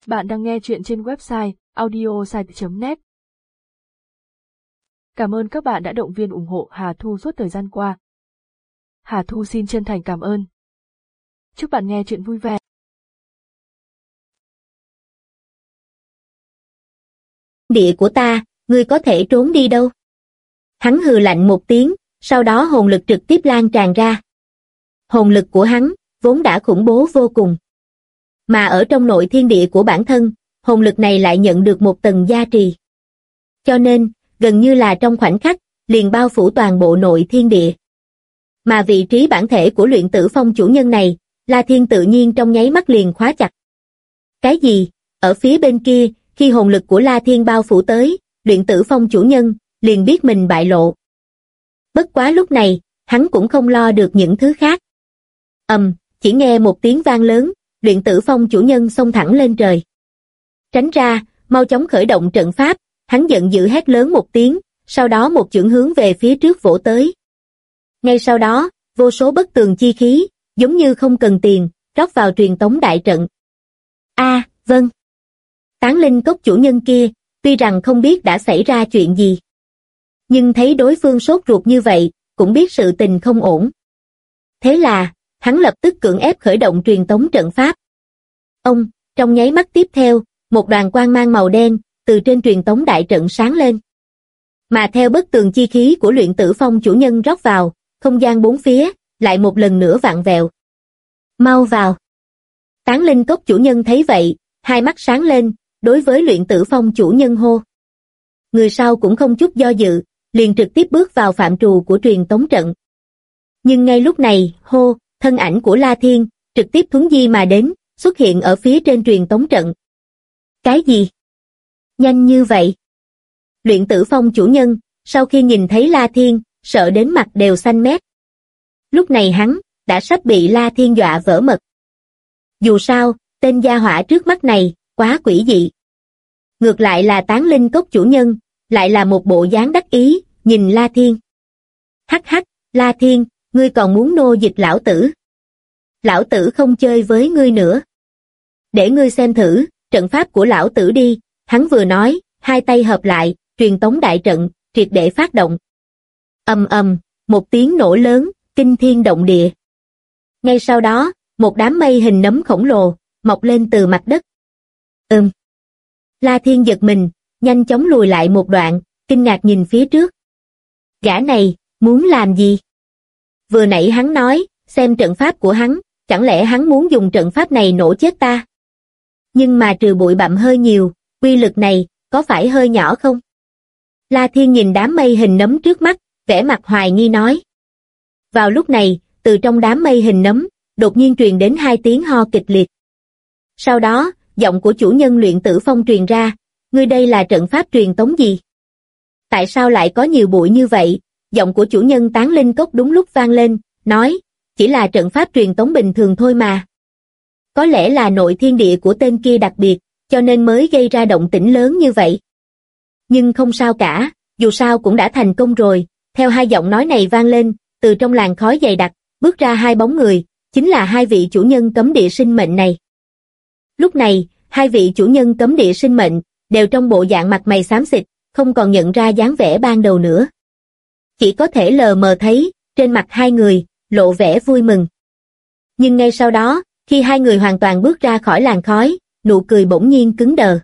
Bạn đang nghe chuyện trên website audiosite.net. Cảm ơn các bạn đã động viên ủng hộ Hà Thu suốt thời gian qua. Hà Thu xin chân thành cảm ơn. Chúc bạn nghe chuyện vui vẻ. Địa của ta, ngươi có thể trốn đi đâu? Hắn hừ lạnh một tiếng, sau đó hồn lực trực tiếp lan tràn ra. Hồn lực của hắn, vốn đã khủng bố vô cùng. Mà ở trong nội thiên địa của bản thân, hồn lực này lại nhận được một tầng gia trì. Cho nên, gần như là trong khoảnh khắc, liền bao phủ toàn bộ nội thiên địa. Mà vị trí bản thể của Luyện Tử Phong chủ nhân này, La Thiên tự nhiên trong nháy mắt liền khóa chặt. Cái gì? Ở phía bên kia, khi hồn lực của La Thiên bao phủ tới, Luyện Tử Phong chủ nhân, liền biết mình bại lộ. Bất quá lúc này, hắn cũng không lo được những thứ khác. Chỉ nghe một tiếng vang lớn, Luyện Tử Phong chủ nhân xông thẳng lên trời. Tránh ra, mau chóng khởi động trận pháp, hắn giận dữ hét lớn một tiếng, sau đó một chưởng hướng về phía trước vỗ tới. Ngay sau đó, vô số bất tường chi khí, giống như không cần tiền, rót vào truyền tống đại trận. Vâng. Tán linh cốc chủ nhân kia, tuy rằng không biết đã xảy ra chuyện gì, nhưng thấy đối phương sốt ruột như vậy, cũng biết sự tình không ổn. Thế là, hắn lập tức cưỡng ép khởi động truyền tống trận pháp. Trong nháy mắt tiếp theo, một đoàn quang mang màu đen, từ trên truyền tống đại trận sáng lên. Mà theo bất tường chi khí của Luyện Tử Phong chủ nhân rót vào, không gian bốn phía, lại một lần nữa vặn vẹo. Mau vào. Tán linh cốc chủ nhân thấy vậy, hai mắt sáng lên, đối với Luyện Tử Phong chủ nhân hô. Người sau cũng không chút do dự, liền trực tiếp bước vào phạm trù của truyền tống trận. Nhưng ngay lúc này, thân ảnh của La Thiên, trực tiếp thuấn di mà đến, xuất hiện ở phía trên truyền tống trận. Cái gì? Nhanh như vậy? Luyện Tử Phong chủ nhân, sau khi nhìn thấy La Thiên, sợ đến mặt đều xanh mét. Lúc này hắn, đã sắp bị La Thiên dọa vỡ mật. Dù sao, tên gia hỏa trước mắt này, quá quỷ dị. Ngược lại là tán linh cốc chủ nhân, lại là một bộ dáng đắc ý, nhìn La Thiên. Hắc, La Thiên, ngươi còn muốn nô dịch lão tử? Lão tử không chơi với ngươi nữa. Để ngươi xem thử, trận pháp của lão tử đi, hắn vừa nói, hai tay hợp lại, truyền tống đại trận, triệt để phát động. Một tiếng nổ lớn, kinh thiên động địa. Ngay sau đó, một đám mây hình nấm khổng lồ, mọc lên từ mặt đất. La Thiên giật mình, nhanh chóng lùi lại một đoạn, kinh ngạc nhìn phía trước. Gã này, muốn làm gì? Vừa nãy hắn nói, xem trận pháp của hắn, chẳng lẽ hắn muốn dùng trận pháp này nổ chết ta? Nhưng mà trừ bụi bặm hơi nhiều, uy lực này, có phải hơi nhỏ không? La Thiên nhìn đám mây hình nấm trước mắt, vẻ mặt hoài nghi nói. Vào lúc này, từ trong đám mây hình nấm, đột nhiên truyền đến hai tiếng ho kịch liệt. Sau đó, giọng của chủ nhân Luyện Tử Phong truyền ra, ngươi đây là trận pháp truyền tống gì? Tại sao lại có nhiều bụi như vậy? Giọng của chủ nhân tán linh cốc đúng lúc vang lên, nói, chỉ là trận pháp truyền tống bình thường thôi mà. Có lẽ là nội thiên địa của tên kia đặc biệt, cho nên mới gây ra động tĩnh lớn như vậy. Nhưng không sao cả, dù sao cũng đã thành công rồi. Theo hai giọng nói này vang lên, từ trong làn khói dày đặc, bước ra hai bóng người, chính là hai vị chủ nhân cấm địa sinh mệnh này. Lúc này, hai vị chủ nhân cấm địa sinh mệnh, đều trong bộ dạng mặt mày xám xịt, không còn nhận ra dáng vẻ ban đầu nữa. Chỉ có thể lờ mờ thấy, trên mặt hai người, lộ vẻ vui mừng. Nhưng ngay sau đó, khi hai người hoàn toàn bước ra khỏi làn khói, nụ cười bỗng nhiên cứng đờ.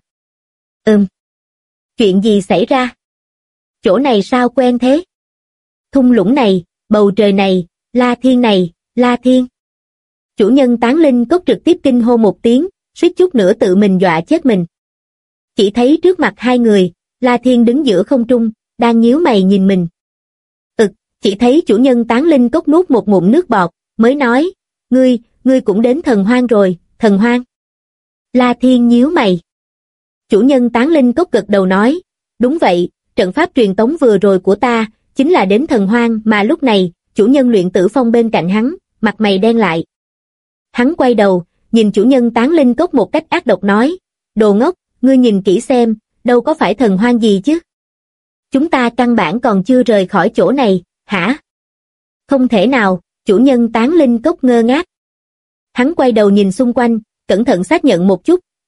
Chuyện gì xảy ra? Chỗ này sao quen thế? Thung lũng này, bầu trời này, La Thiên này, La Thiên. Chủ nhân tán linh cốc trực tiếp kinh hô một tiếng, suýt chút nữa tự mình dọa chết mình. Chỉ thấy trước mặt hai người, La Thiên đứng giữa không trung, đang nhíu mày nhìn mình. Chỉ thấy chủ nhân tán linh cốc nuốt một ngụm nước bọt, mới nói, ngươi cũng đến Thần Hoang rồi, Thần Hoang. La Thiên nhíu mày. Chủ nhân tán linh cốc gật đầu nói, đúng vậy, trận pháp truyền tống vừa rồi của ta, chính là đến Thần Hoang. Mà lúc này, chủ nhân Luyện Tử Phong bên cạnh hắn, mặt mày đen lại. Hắn quay đầu, nhìn chủ nhân tán linh cốc một cách ác độc nói, đồ ngốc, ngươi nhìn kỹ xem, đâu có phải Thần Hoang gì chứ. Chúng ta căn bản còn chưa rời khỏi chỗ này, hả? Không thể nào, chủ nhân tán linh cốc ngơ ngác. Hắn quay đầu nhìn xung quanh, cẩn thận xác nhận một chút,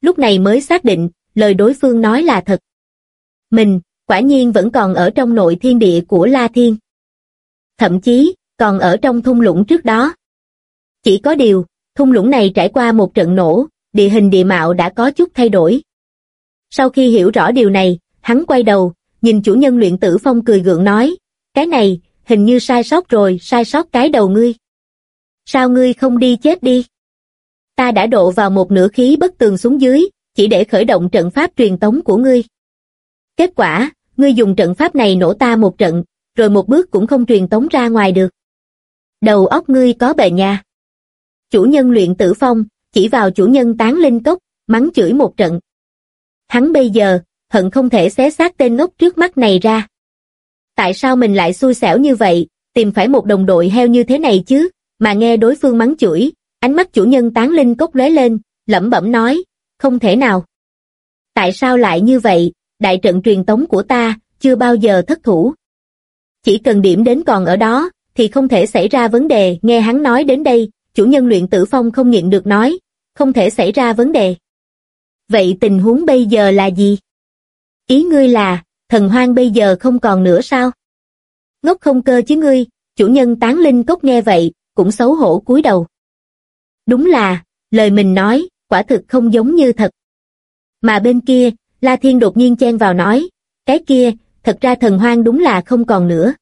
lúc này mới xác định, lời đối phương nói là thật. Mình, quả nhiên vẫn còn ở trong nội thiên địa của La Thiên. Thậm chí, còn ở trong thung lũng trước đó. Chỉ có điều, thung lũng này trải qua một trận nổ, địa hình địa mạo đã có chút thay đổi. Sau khi hiểu rõ điều này, hắn quay đầu, nhìn chủ nhân Luyện Tử Phong cười gượng nói, cái này, hình như sai sót rồi, sai sót cái đầu ngươi. Sao ngươi không đi chết đi? Ta đã độ vào một nửa khí bất tường xuống dưới, chỉ để khởi động trận pháp truyền tống của ngươi. Kết quả, ngươi dùng trận pháp này nổ ta một trận, rồi một bước cũng không truyền tống ra ngoài được. Đầu óc ngươi có bệnh nha. Chủ nhân Luyện Tử Phong, chỉ vào chủ nhân Tán Linh Cốc, mắng chửi một trận. Hắn bây giờ, hận không thể xé xác tên ngốc trước mắt này ra. Tại sao mình lại xui xẻo như vậy, tìm phải một đồng đội heo như thế này chứ, mà nghe đối phương mắng chửi, ánh mắt chủ nhân Tán Linh Cốc lóe lên, lẩm bẩm nói, không thể nào. Tại sao lại như vậy, đại trận truyền tống của ta, chưa bao giờ thất thủ. Chỉ cần điểm đến còn ở đó, thì không thể xảy ra vấn đề, nghe hắn nói đến đây, chủ nhân Luyện Tử Phong không nhịn được nói, không thể xảy ra vấn đề. Vậy tình huống bây giờ là gì? Ý ngươi là, thần hoang bây giờ không còn nữa sao? Ngốc không cơ chứ ngươi, chủ nhân Tán Linh Cốc nghe vậy, cũng xấu hổ cúi đầu. Đúng là, lời mình nói, quả thực không giống như thật. Mà bên kia, La Thiên đột nhiên chen vào nói, cái kia, thật ra thần hoang đúng là không còn nữa.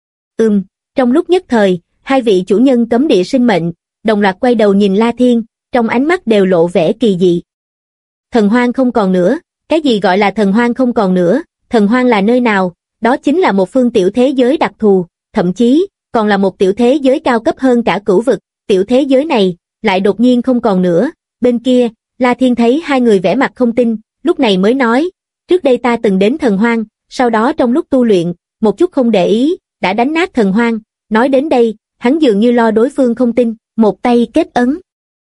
Trong lúc nhất thời, hai vị chủ nhân cấm địa sinh mệnh, đồng loạt quay đầu nhìn La Thiên, trong ánh mắt đều lộ vẻ kỳ dị. Thần hoang không còn nữa, cái gì gọi là thần hoang không còn nữa, thần hoang là nơi nào, đó chính là một phương tiểu thế giới đặc thù, thậm chí, còn là một tiểu thế giới cao cấp hơn cả cửu vực, tiểu thế giới này, lại đột nhiên không còn nữa. Bên kia, La Thiên thấy hai người vẻ mặt không tin, lúc này mới nói, trước đây ta từng đến thần hoang, sau đó trong lúc tu luyện, một chút không để ý, đã đánh nát thần hoang, nói đến đây, hắn dường như lo đối phương không tin, một tay kết ấn.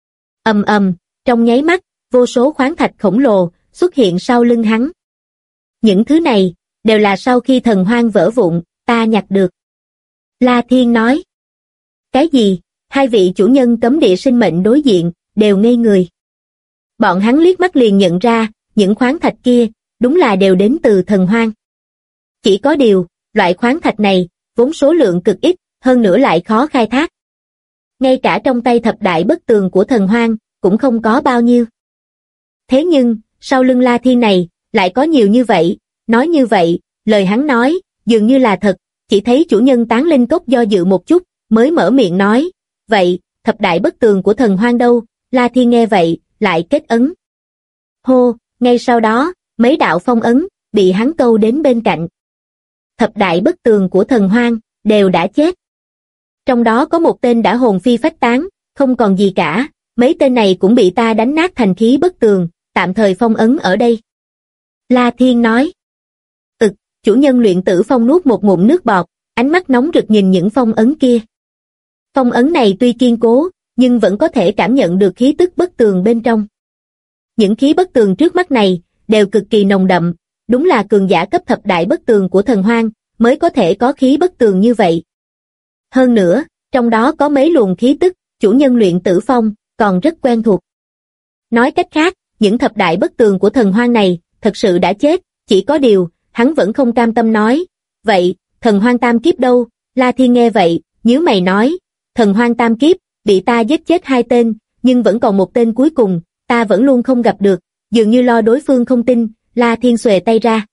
Trong nháy mắt, vô số khoáng thạch khổng lồ xuất hiện sau lưng hắn. Những thứ này, đều là sau khi thần hoang vỡ vụn, ta nhặt được. La Thiên nói. Cái gì? Hai vị chủ nhân cấm địa sinh mệnh đối diện, đều ngây người. Bọn hắn liếc mắt liền nhận ra, những khoáng thạch kia, đúng là đều đến từ thần hoang. Chỉ có điều, loại khoáng thạch này, vốn số lượng cực ít, hơn nữa lại khó khai thác. Ngay cả trong tay thập đại bất tường của thần hoang, cũng không có bao nhiêu. Thế nhưng, sau lưng La Thiên này, lại có nhiều như vậy, nói như vậy, lời hắn nói, dường như là thật, chỉ thấy chủ nhân Tán Linh Cốc do dự một chút, mới mở miệng nói, vậy, thập đại bất tường của thần hoang đâu? La Thiên nghe vậy, lại kết ấn. Hô, ngay sau đó, mấy đạo phong ấn, bị hắn câu đến bên cạnh. Thập đại bất tường của thần hoang, đều đã chết. Trong đó có một tên đã hồn phi phách tán, không còn gì cả, mấy tên này cũng bị ta đánh nát thành khí bất tường, tạm thời phong ấn ở đây. La Thiên nói. Chủ nhân Luyện Tử Phong nuốt một ngụm nước bọt, ánh mắt nóng rực nhìn những phong ấn kia. Phong ấn này tuy kiên cố, nhưng vẫn có thể cảm nhận được khí tức bất tường bên trong. Những khí bất tường trước mắt này, đều cực kỳ nồng đậm, đúng là cường giả cấp thập đại bất tường của thần hoang, mới có thể có khí bất tường như vậy. Hơn nữa, trong đó có mấy luồng khí tức, chủ nhân Luyện Tử Phong, còn rất quen thuộc. Nói cách khác, những thập đại bất tường của thần hoang này, thật sự đã chết, chỉ có điều, hắn vẫn không cam tâm nói. Vậy, thần hoang tam kiếp đâu? La Thiên nghe vậy, nhíu mày nói, thần hoang tam kiếp, bị ta giết chết hai tên, nhưng vẫn còn một tên cuối cùng, ta vẫn luôn không gặp được, dường như lo đối phương không tin, La Thiên xuề tay ra.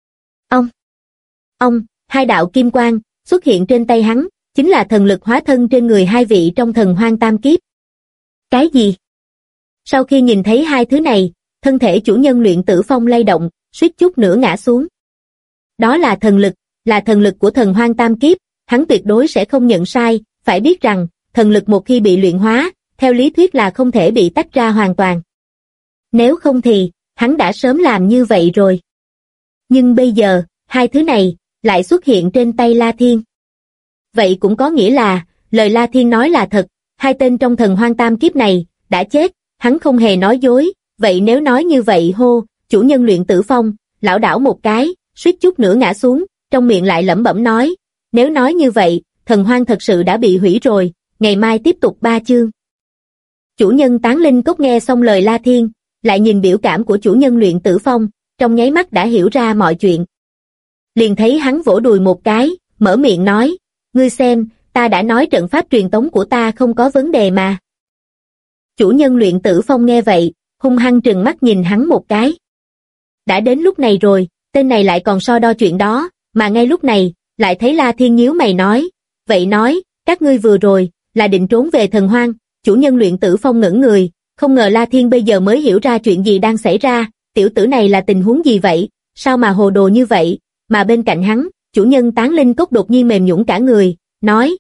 Ông, hai đạo kim quang, xuất hiện trên tay hắn, chính là thần lực hóa thân trên người hai vị trong thần hoang tam kiếp. Cái gì? Sau khi nhìn thấy hai thứ này, thân thể chủ nhân Luyện Tử Phong lay động, suýt chút nữa ngã xuống. Đó là thần lực của thần hoang tam kiếp, hắn tuyệt đối sẽ không nhận sai, phải biết rằng, thần lực một khi bị luyện hóa, theo lý thuyết là không thể bị tách ra hoàn toàn. Nếu không thì, hắn đã sớm làm như vậy rồi. Nhưng bây giờ, hai thứ này, lại xuất hiện trên tay La Thiên. Vậy cũng có nghĩa là, lời La Thiên nói là thật, hai tên trong thần hoang tam kiếp này, đã chết, hắn không hề nói dối, vậy nếu nói như vậy hô, chủ nhân Luyện Tử Phong, lảo đảo một cái, suýt chút nữa ngã xuống, trong miệng lại lẩm bẩm nói, nếu nói như vậy, thần hoang thật sự đã bị hủy rồi, ngày mai tiếp tục 3 chương. Chủ nhân Tán Linh Cốc nghe xong lời La Thiên, lại nhìn biểu cảm của chủ nhân Luyện Tử Phong, trong nháy mắt đã hiểu ra mọi chuyện. Liền thấy hắn vỗ đùi một cái, mở miệng nói, ngươi xem, ta đã nói trận pháp truyền tống của ta không có vấn đề mà. Chủ nhân Luyện Tử Phong nghe vậy, hung hăng trừng mắt nhìn hắn một cái. Đã đến lúc này rồi, tên này lại còn so đo chuyện đó, mà ngay lúc này, lại thấy La Thiên nhíu mày nói, vậy nói, các ngươi vừa rồi, là định trốn về Thần Hoang. Chủ nhân Luyện Tử Phong ngẩn người, không ngờ La Thiên bây giờ mới hiểu ra chuyện gì đang xảy ra, tiểu tử này là tình huống gì vậy, sao mà hồ đồ như vậy, mà bên cạnh hắn, chủ nhân Tán Linh Cốc đột nhiên mềm nhũn cả người, nói,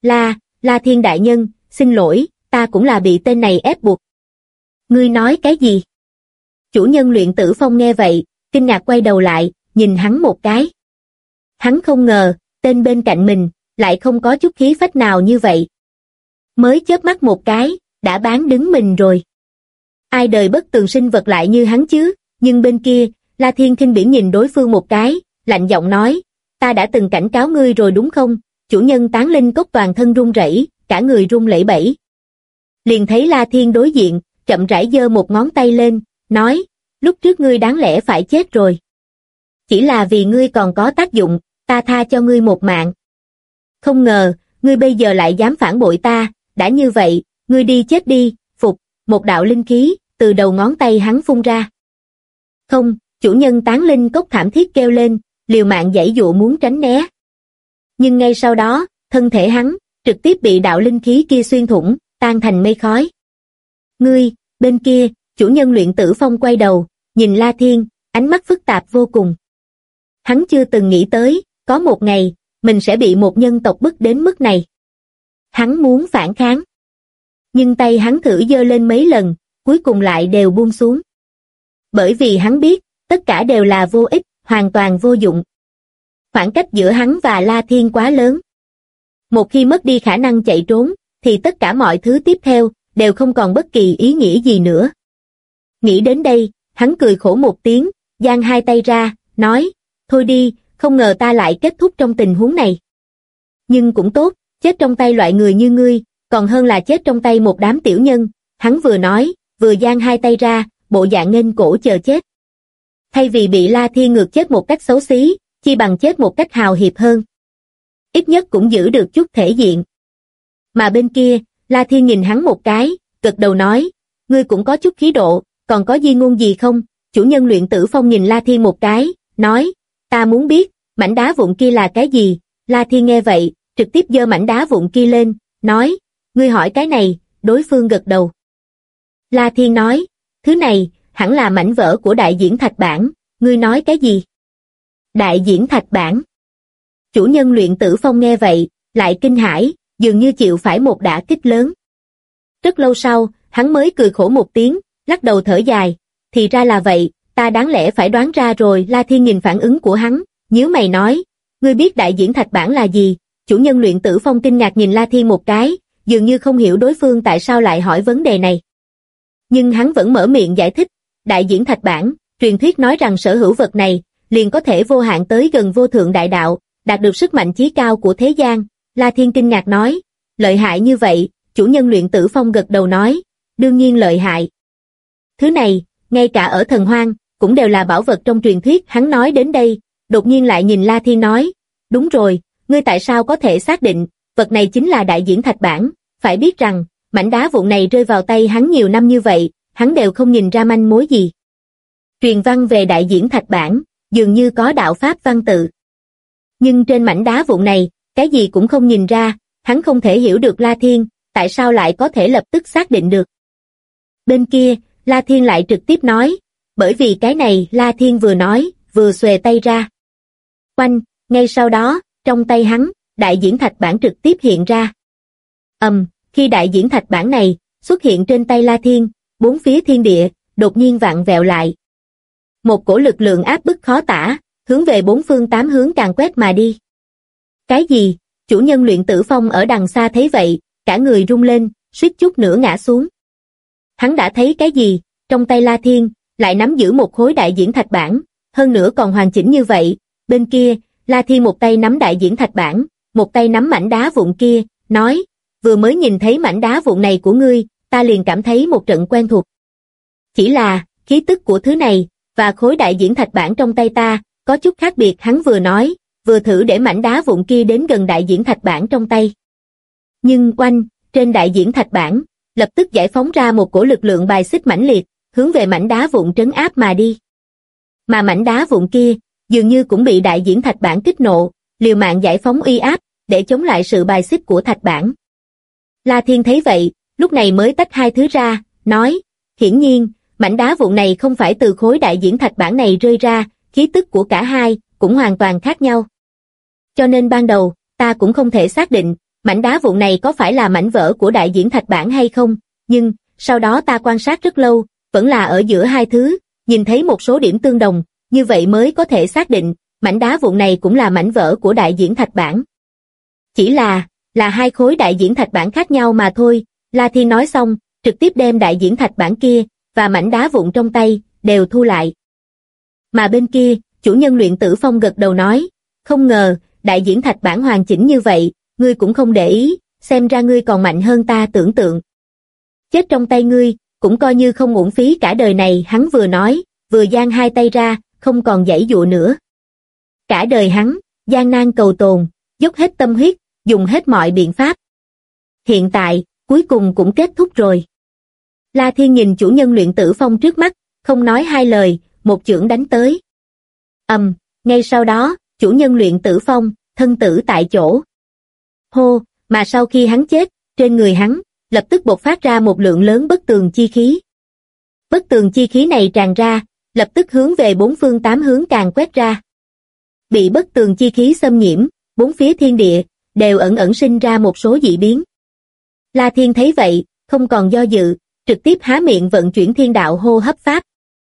La Thiên đại nhân, xin lỗi, ta cũng là bị tên này ép buộc. Ngươi nói cái gì? Chủ nhân Luyện Tử Phong nghe vậy, kinh ngạc quay đầu lại, nhìn hắn một cái. Hắn không ngờ, tên bên cạnh mình, lại không có chút khí phách nào như vậy. Mới chớp mắt một cái, đã bán đứng mình rồi. Ai đời bất tường sinh vật lại như hắn chứ, nhưng bên kia, La Thiên khinh bỉ nhìn đối phương một cái, lạnh giọng nói, ta đã từng cảnh cáo ngươi rồi đúng không? Chủ nhân Tán Linh Cốc toàn thân run rẩy, cả người run lẩy bẩy. Liền thấy La Thiên đối diện, chậm rãi giơ một ngón tay lên, nói, lúc trước ngươi đáng lẽ phải chết rồi. Chỉ là vì ngươi còn có tác dụng, ta tha cho ngươi một mạng. Không ngờ, ngươi bây giờ lại dám phản bội ta, đã như vậy, ngươi đi chết đi, phục, một đạo linh khí, từ đầu ngón tay hắn phun ra. Không, chủ nhân Tán Linh Cốc thảm thiết kêu lên, liều mạng giãy dụa muốn tránh né. Nhưng ngay sau đó, thân thể hắn, trực tiếp bị đạo linh khí kia xuyên thủng, tan thành mây khói. Ngươi, bên kia, chủ nhân Luyện Tử Phong quay đầu, nhìn La Thiên, ánh mắt phức tạp vô cùng. Hắn chưa từng nghĩ tới, có một ngày, mình sẽ bị một nhân tộc bức đến mức này. Hắn muốn phản kháng. Nhưng tay hắn thử giơ lên mấy lần, cuối cùng lại đều buông xuống. Bởi vì hắn biết, tất cả đều là vô ích, hoàn toàn vô dụng. Khoảng cách giữa hắn và La Thiên quá lớn. Một khi mất đi khả năng chạy trốn, thì tất cả mọi thứ tiếp theo, đều không còn bất kỳ ý nghĩa gì nữa. Nghĩ đến đây, hắn cười khổ một tiếng, giang hai tay ra, nói, thôi đi, không ngờ ta lại kết thúc trong tình huống này. Nhưng cũng tốt, chết trong tay loại người như ngươi, còn hơn là chết trong tay một đám tiểu nhân, hắn vừa nói, vừa giang hai tay ra, bộ dạng nghênh cổ chờ chết. Thay vì bị La Thiên ngược chết một cách xấu xí, chi bằng chết một cách hào hiệp hơn. Ít nhất cũng giữ được chút thể diện. Mà bên kia, La Thiên nhìn hắn một cái, gật đầu nói, ngươi cũng có chút khí độ, còn có di ngôn gì không? Chủ nhân Luyện Tử Phong nhìn La Thiên một cái, nói, ta muốn biết, mảnh đá vụn kia là cái gì? La Thiên nghe vậy, trực tiếp giơ mảnh đá vụn kia lên, nói, ngươi hỏi cái này, đối phương gật đầu. La Thiên nói, thứ này, hẳn là mảnh vỡ của đại diễn thạch bản, ngươi nói cái gì? Đại diễn thạch bản. Chủ nhân Luyện Tử Phong nghe vậy, lại kinh hãi, dường như chịu phải một đả kích lớn. Rất lâu sau, hắn mới cười khổ một tiếng, lắc đầu thở dài, thì ra là vậy, ta đáng lẽ phải đoán ra rồi. La Thiên nhìn phản ứng của hắn, nhíu mày nói, ngươi biết đại diễn thạch bản là gì? Chủ nhân Luyện Tử Phong kinh ngạc nhìn La Thiên một cái, dường như không hiểu đối phương tại sao lại hỏi vấn đề này. Nhưng hắn vẫn mở miệng giải thích, đại diễn thạch bản, truyền thuyết nói rằng sở hữu vật này, liền có thể vô hạn tới gần vô thượng đại đạo, đạt được sức mạnh chí cao của thế gian. La Thiên kinh ngạc nói, lợi hại như vậy? Chủ nhân Luyện Tử Phong gật đầu nói, đương nhiên lợi hại. Thứ này, ngay cả ở Thần Hoang, cũng đều là bảo vật trong truyền thuyết. Hắn nói đến đây, đột nhiên lại nhìn La Thiên nói, đúng rồi, ngươi tại sao có thể xác định, vật này chính là đại diễn thạch bản? Phải biết rằng, mảnh đá vụn này rơi vào tay hắn nhiều năm như vậy, hắn đều không nhìn ra manh mối gì. Truyền văn về đại diễn thạch bản, dường như có đạo pháp văn tự. Nhưng trên mảnh đá vụn này, cái gì cũng không nhìn ra, hắn không thể hiểu được La Thiên, tại sao lại có thể lập tức xác định được. Bên kia, La Thiên lại trực tiếp nói, bởi vì cái này. La Thiên vừa nói, vừa xuề tay ra. Oanh, ngay sau đó, trong tay hắn, đại diễn thạch bản trực tiếp hiện ra. Khi đại diễn thạch bản này xuất hiện trên tay La Thiên, bốn phía thiên địa đột nhiên vặn vẹo lại. Một cổ lực lượng áp bức khó tả, hướng về bốn phương tám hướng càn quét mà đi. Cái gì? Chủ nhân Luyện Tử Phong ở đằng xa thấy vậy, cả người rung lên, suýt chút nữa ngã xuống. Hắn đã thấy cái gì? Trong tay La Thiên lại nắm giữ một khối đại diễn thạch bản, hơn nữa còn hoàn chỉnh như vậy. Bên kia, La Thiên một tay nắm đại diễn thạch bản, một tay nắm mảnh đá vụn kia, nói, vừa mới nhìn thấy mảnh đá vụn này của ngươi, ta liền cảm thấy một trận quen thuộc. Chỉ là, khí tức của thứ này, và khối đại diễn thạch bản trong tay ta, có chút khác biệt. Hắn vừa nói, vừa thử để mảnh đá vụn kia đến gần đại diễn thạch bản trong tay. Nhưng oanh, trên đại diễn thạch bản, lập tức giải phóng ra một cổ lực lượng bài xích mãnh liệt, hướng về mảnh đá vụn trấn áp mà đi. Mà mảnh đá vụn kia, dường như cũng bị đại diễn thạch bản kích nộ, liều mạng giải phóng uy áp, để chống lại sự bài xích của thạch bản. La Thiên thấy vậy, lúc này mới tách hai thứ ra, nói, hiển nhiên, mảnh đá vụn này không phải từ khối đại diễn thạch bản này rơi ra, khí tức của cả hai cũng hoàn toàn khác nhau. Cho nên ban đầu, ta cũng không thể xác định, mảnh đá vụn này có phải là mảnh vỡ của đại diễn thạch bản hay không, nhưng, sau đó ta quan sát rất lâu, vẫn là ở giữa hai thứ, nhìn thấy một số điểm tương đồng, như vậy mới có thể xác định, mảnh đá vụn này cũng là mảnh vỡ của đại diễn thạch bản. Chỉ là hai khối đại diễn thạch bản khác nhau mà thôi. La Thiên nói xong, trực tiếp đem đại diễn thạch bản kia, và mảnh đá vụn trong tay, đều thu lại. Mà bên kia, chủ nhân Luyện Tử Phong gật đầu nói, không ngờ, đại diễn thạch bản hoàn chỉnh như vậy, ngươi cũng không để ý, xem ra ngươi còn mạnh hơn ta tưởng tượng. Chết trong tay ngươi, cũng coi như không uổng phí cả đời này. Hắn vừa nói, vừa giang hai tay ra, không còn giãy dụa nữa. Cả đời hắn, gian nan cầu tồn, dốc hết tâm huyết, dùng hết mọi biện pháp. Hiện tại, cuối cùng cũng kết thúc rồi. La Thiên nhìn chủ nhân Luyện Tử Phong trước mắt, không nói hai lời, một chưởng đánh tới. Ngay sau đó, chủ nhân Luyện Tử Phong, thân tử tại chỗ. Hô, mà sau khi hắn chết, trên người hắn, lập tức bộc phát ra một lượng lớn bất tường chi khí. Bất tường chi khí này tràn ra, lập tức hướng về bốn phương tám hướng càng quét ra. Bị bất tường chi khí xâm nhiễm, bốn phía thiên địa, đều ẩn ẩn sinh ra một số dị biến. La Thiên thấy vậy, không còn do dự, trực tiếp há miệng vận chuyển thiên đạo hô hấp pháp.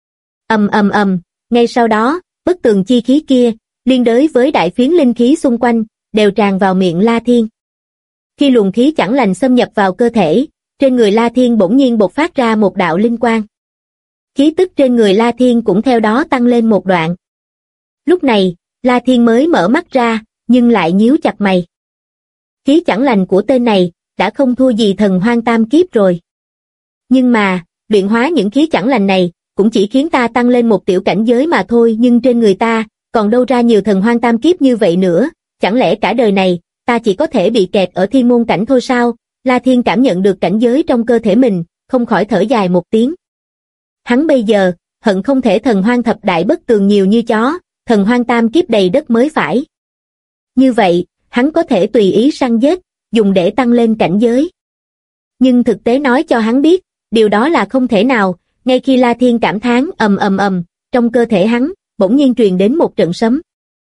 Ngay sau đó, bất tường chi khí kia, liên đới với đại phiến linh khí xung quanh, đều tràn vào miệng La Thiên. Khi luồng khí chẳng lành xâm nhập vào cơ thể, trên người La Thiên bỗng nhiên bộc phát ra một đạo linh quang. Khí tức trên người La Thiên cũng theo đó tăng lên một đoạn. Lúc này, La Thiên mới mở mắt ra, nhưng lại nhíu chặt mày. Khí chẳng lành của tên này, đã không thua gì thần hoang tam kiếp rồi. Nhưng mà, luyện hóa những khí chẳng lành này, cũng chỉ khiến ta tăng lên một tiểu cảnh giới mà thôi, nhưng trên người ta, còn đâu ra nhiều thần hoang tam kiếp như vậy nữa, chẳng lẽ cả đời này, ta chỉ có thể bị kẹt ở thiên môn cảnh thôi sao? La Thiên cảm nhận được cảnh giới trong cơ thể mình, không khỏi thở dài một tiếng. Hắn bây giờ, hận không thể thần hoang thập đại bất tường nhiều như chó, thần hoang tam kiếp đầy đất mới phải. Như vậy, hắn có thể tùy ý săn giết, dùng để tăng lên cảnh giới. Nhưng thực tế nói cho hắn biết, điều đó là không thể nào. Ngay khi La Thiên cảm thán trong cơ thể hắn, bỗng nhiên truyền đến một trận sấm.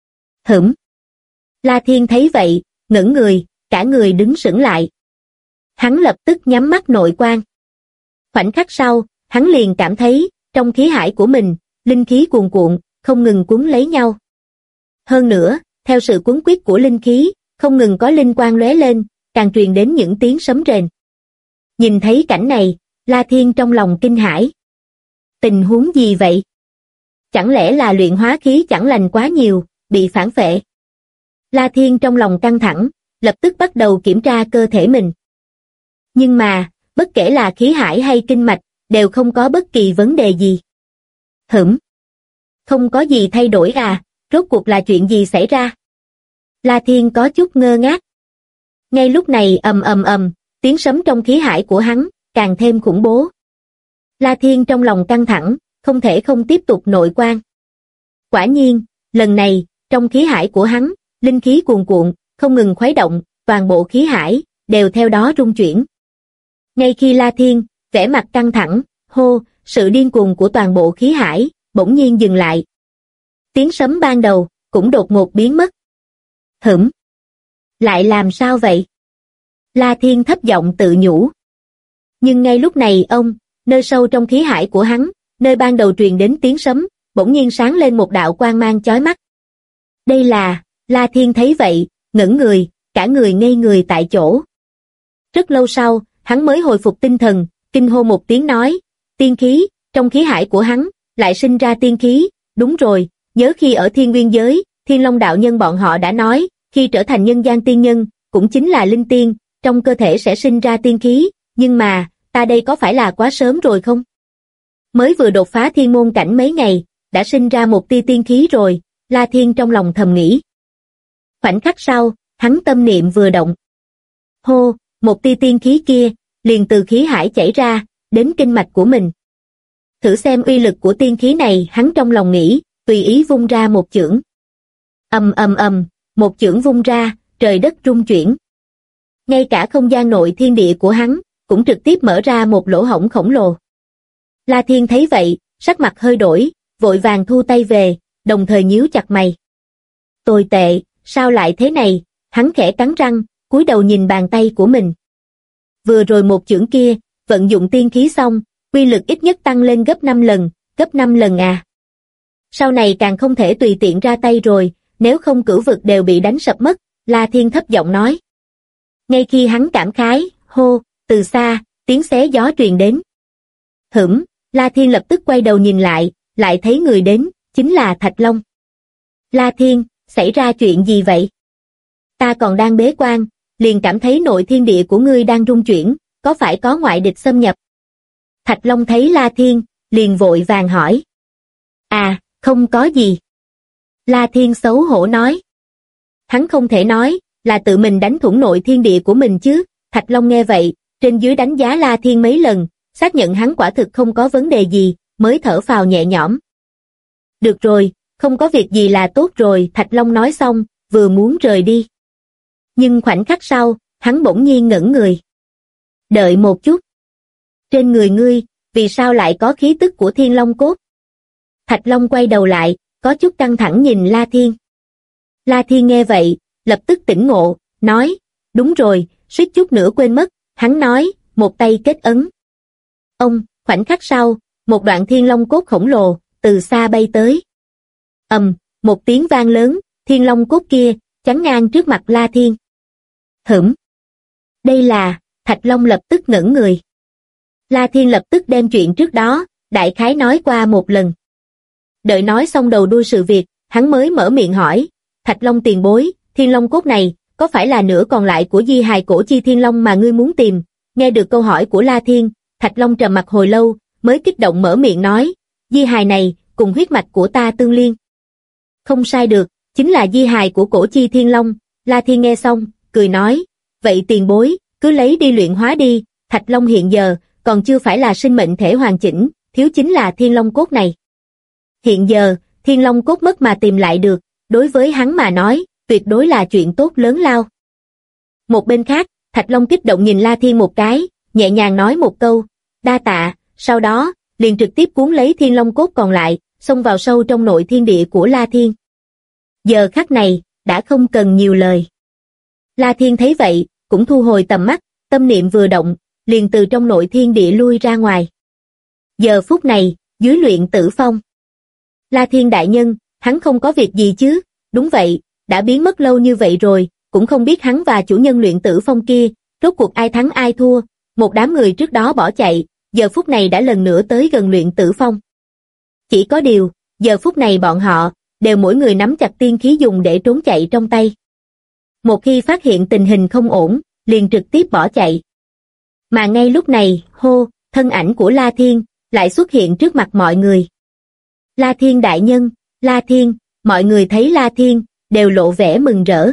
La Thiên thấy vậy, ngẩng người, cả người đứng sững lại. Hắn lập tức nhắm mắt nội quan. Khoảnh khắc sau, hắn liền cảm thấy, trong khí hải của mình, linh khí cuồn cuộn, không ngừng cuốn lấy nhau. Hơn nữa, theo sự cuốn quýt của linh khí, không ngừng có linh quang lóe lên, càng truyền đến những tiếng sấm rền. Nhìn thấy cảnh này, La Thiên trong lòng kinh hãi. Tình huống gì vậy? Chẳng lẽ là luyện hóa khí chẳng lành quá nhiều, bị phản phệ? La Thiên trong lòng căng thẳng, lập tức bắt đầu kiểm tra cơ thể mình. Nhưng mà, bất kể là khí hải hay kinh mạch, đều không có bất kỳ vấn đề gì. Không có gì thay đổi à, rốt cuộc là chuyện gì xảy ra? La Thiên có chút ngơ ngác. Ngay lúc này tiếng sấm trong khí hải của hắn, càng thêm khủng bố. La Thiên trong lòng căng thẳng, không thể không tiếp tục nội quan. Quả nhiên, lần này, trong khí hải của hắn, linh khí cuồn cuộn, không ngừng khuấy động, toàn bộ khí hải, đều theo đó rung chuyển. Ngay khi La Thiên, vẻ mặt căng thẳng, sự điên cuồng của toàn bộ khí hải, bỗng nhiên dừng lại. Tiếng sấm ban đầu, cũng đột ngột biến mất. Lại làm sao vậy? La Thiên thấp giọng tự nhủ. Nhưng ngay lúc này nơi sâu trong khí hải của hắn, nơi ban đầu truyền đến tiếng sấm, bỗng nhiên sáng lên một đạo quang mang chói mắt. Đây là, La Thiên thấy vậy, ngẩng người, cả người ngây người tại chỗ. Rất lâu sau, hắn mới hồi phục tinh thần, kinh hô một tiếng nói, tiên khí, trong khí hải của hắn, lại sinh ra tiên khí, đúng rồi, nhớ khi ở Thiên Nguyên giới, Thiên Long đạo nhân bọn họ đã nói, khi trở thành nhân gian tiên nhân, cũng chính là linh tiên, trong cơ thể sẽ sinh ra tiên khí, nhưng mà, ta đây có phải là quá sớm rồi không? mới vừa đột phá thiên môn cảnh mấy ngày, đã sinh ra một tia tiên khí rồi, La Thiên trong lòng thầm nghĩ. Khoảnh khắc sau, hắn tâm niệm vừa động. Hô, một tia tiên khí kia, liền từ khí hải chảy ra, đến kinh mạch của mình. Thử xem uy lực của tiên khí này, hắn trong lòng nghĩ, tùy ý vung ra một chưởng. Ầm ầm ầm, một chưởng vung ra, trời đất rung chuyển. Ngay cả không gian nội thiên địa của hắn, cũng trực tiếp mở ra một lỗ hổng khổng lồ. La Thiên thấy vậy, sắc mặt hơi đổi, vội vàng thu tay về, đồng thời nhíu chặt mày. Tồi tệ, sao lại thế này? Hắn khẽ cắn răng, cúi đầu nhìn bàn tay của mình. Vừa rồi một chưởng kia, vận dụng tiên khí xong, uy lực ít nhất tăng lên gấp 5 lần à. Sau này càng không thể tùy tiện ra tay rồi, nếu không cửu vực đều bị đánh sập mất, La Thiên thấp giọng nói. Ngay khi hắn cảm khái, hô, từ xa, tiếng xé gió truyền đến. La Thiên lập tức quay đầu nhìn lại thấy người đến, chính là Thạch Long. La Thiên, xảy ra chuyện gì vậy? Ta còn đang bế quan, liền cảm thấy nội thiên địa của ngươi đang rung chuyển, có phải có ngoại địch xâm nhập? Thạch Long thấy La Thiên, liền vội vàng hỏi. À, không có gì. La Thiên xấu hổ nói. Hắn không thể nói, là tự mình đánh thủng nội thiên địa của mình chứ. Thạch Long nghe vậy, trên dưới đánh giá La Thiên mấy lần, xác nhận hắn quả thực không có vấn đề gì, mới thở phào nhẹ nhõm. Được rồi, không có việc gì là tốt rồi, Thạch Long nói xong, vừa muốn rời đi. Nhưng khoảnh khắc sau, hắn bỗng nhiên ngẩn người. Đợi một chút. Trên người ngươi, vì sao lại có khí tức của Thiên Long cốt? Thạch Long quay đầu lại, có chút căng thẳng nhìn La Thiên. La Thiên nghe vậy, lập tức tỉnh ngộ, nói, đúng rồi, suýt chút nữa quên mất, hắn nói, một tay kết ấn. Ông, khoảnh khắc sau, một đoạn Thiên Long cốt khổng lồ, từ xa bay tới. Một tiếng vang lớn, Thiên Long cốt kia, chắn ngang trước mặt La Thiên. Đây là, Thạch Long lập tức ngẩn người. La Thiên lập tức đem chuyện trước đó, đại khái nói qua một lần. Đợi nói xong đầu đuôi sự việc, hắn mới mở miệng hỏi, Thạch Long tiền bối, Thiên Long cốt này, có phải là nửa còn lại của di hài cổ chi Thiên Long mà ngươi muốn tìm? Nghe được câu hỏi của La Thiên, Thạch Long trầm mặt hồi lâu, mới kích động mở miệng nói, di hài này, cùng huyết mạch của ta tương liên. Không sai được, chính là di hài của cổ chi Thiên Long. La Thiên nghe xong, cười nói, vậy tiền bối, cứ lấy đi luyện hóa đi, Thạch Long hiện giờ, còn chưa phải là sinh mệnh thể hoàn chỉnh, thiếu chính là Thiên Long cốt này. Hiện giờ, Thiên Long cốt mất mà tìm lại được, đối với hắn mà nói, tuyệt đối là chuyện tốt lớn lao. Một bên khác, Thạch Long kích động nhìn La Thiên một cái, nhẹ nhàng nói một câu, đa tạ, sau đó, liền trực tiếp cuốn lấy Thiên Long cốt còn lại, xông vào sâu trong nội thiên địa của La Thiên. Giờ khắc này, đã không cần nhiều lời. La Thiên thấy vậy, cũng thu hồi tầm mắt, tâm niệm vừa động, liền từ trong nội thiên địa lui ra ngoài. Giờ phút này, dưới luyện tử phong. La Thiên đại nhân, hắn không có việc gì chứ? Đúng vậy, đã biến mất lâu như vậy rồi, cũng không biết hắn và chủ nhân luyện tử phong kia, rốt cuộc ai thắng ai thua, một đám người trước đó bỏ chạy, giờ phút này đã lần nữa tới gần luyện tử phong. Chỉ có điều, giờ phút này bọn họ, đều mỗi người nắm chặt tiên khí dùng để trốn chạy trong tay. Một khi phát hiện tình hình không ổn, liền trực tiếp bỏ chạy. Mà ngay lúc này, thân ảnh của La Thiên, lại xuất hiện trước mặt mọi người. La Thiên đại nhân, La Thiên, mọi người thấy La Thiên, đều lộ vẻ mừng rỡ.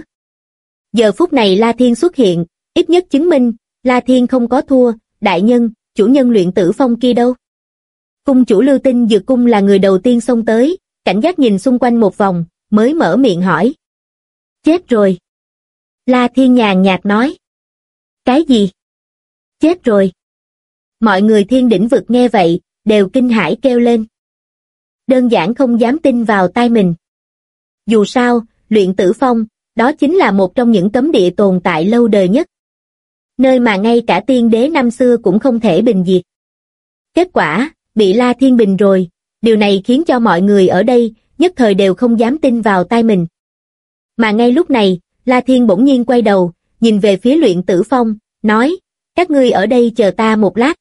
Giờ phút này La Thiên xuất hiện, ít nhất chứng minh, La Thiên không có thua, đại nhân, chủ nhân luyện tử phong kia đâu? Cung chủ Lưu Tinh Dược Cung là người đầu tiên xông tới, cảnh giác nhìn xung quanh một vòng, mới mở miệng hỏi. Chết rồi. La Thiên nhàn nhạt nói. Cái gì? Chết rồi. Mọi người Thiên Đỉnh vực nghe vậy, đều kinh hãi kêu lên. Đơn giản không dám tin vào tai mình. Dù sao, luyện tử phong, đó chính là một trong những cấm địa tồn tại lâu đời nhất. Nơi mà ngay cả tiên đế năm xưa cũng không thể bình diệt. Kết quả, bị La Thiên bình rồi, điều này khiến cho mọi người ở đây, nhất thời đều không dám tin vào tai mình. Mà ngay lúc này, La Thiên bỗng nhiên quay đầu, nhìn về phía luyện tử phong, nói, các ngươi ở đây chờ ta một lát.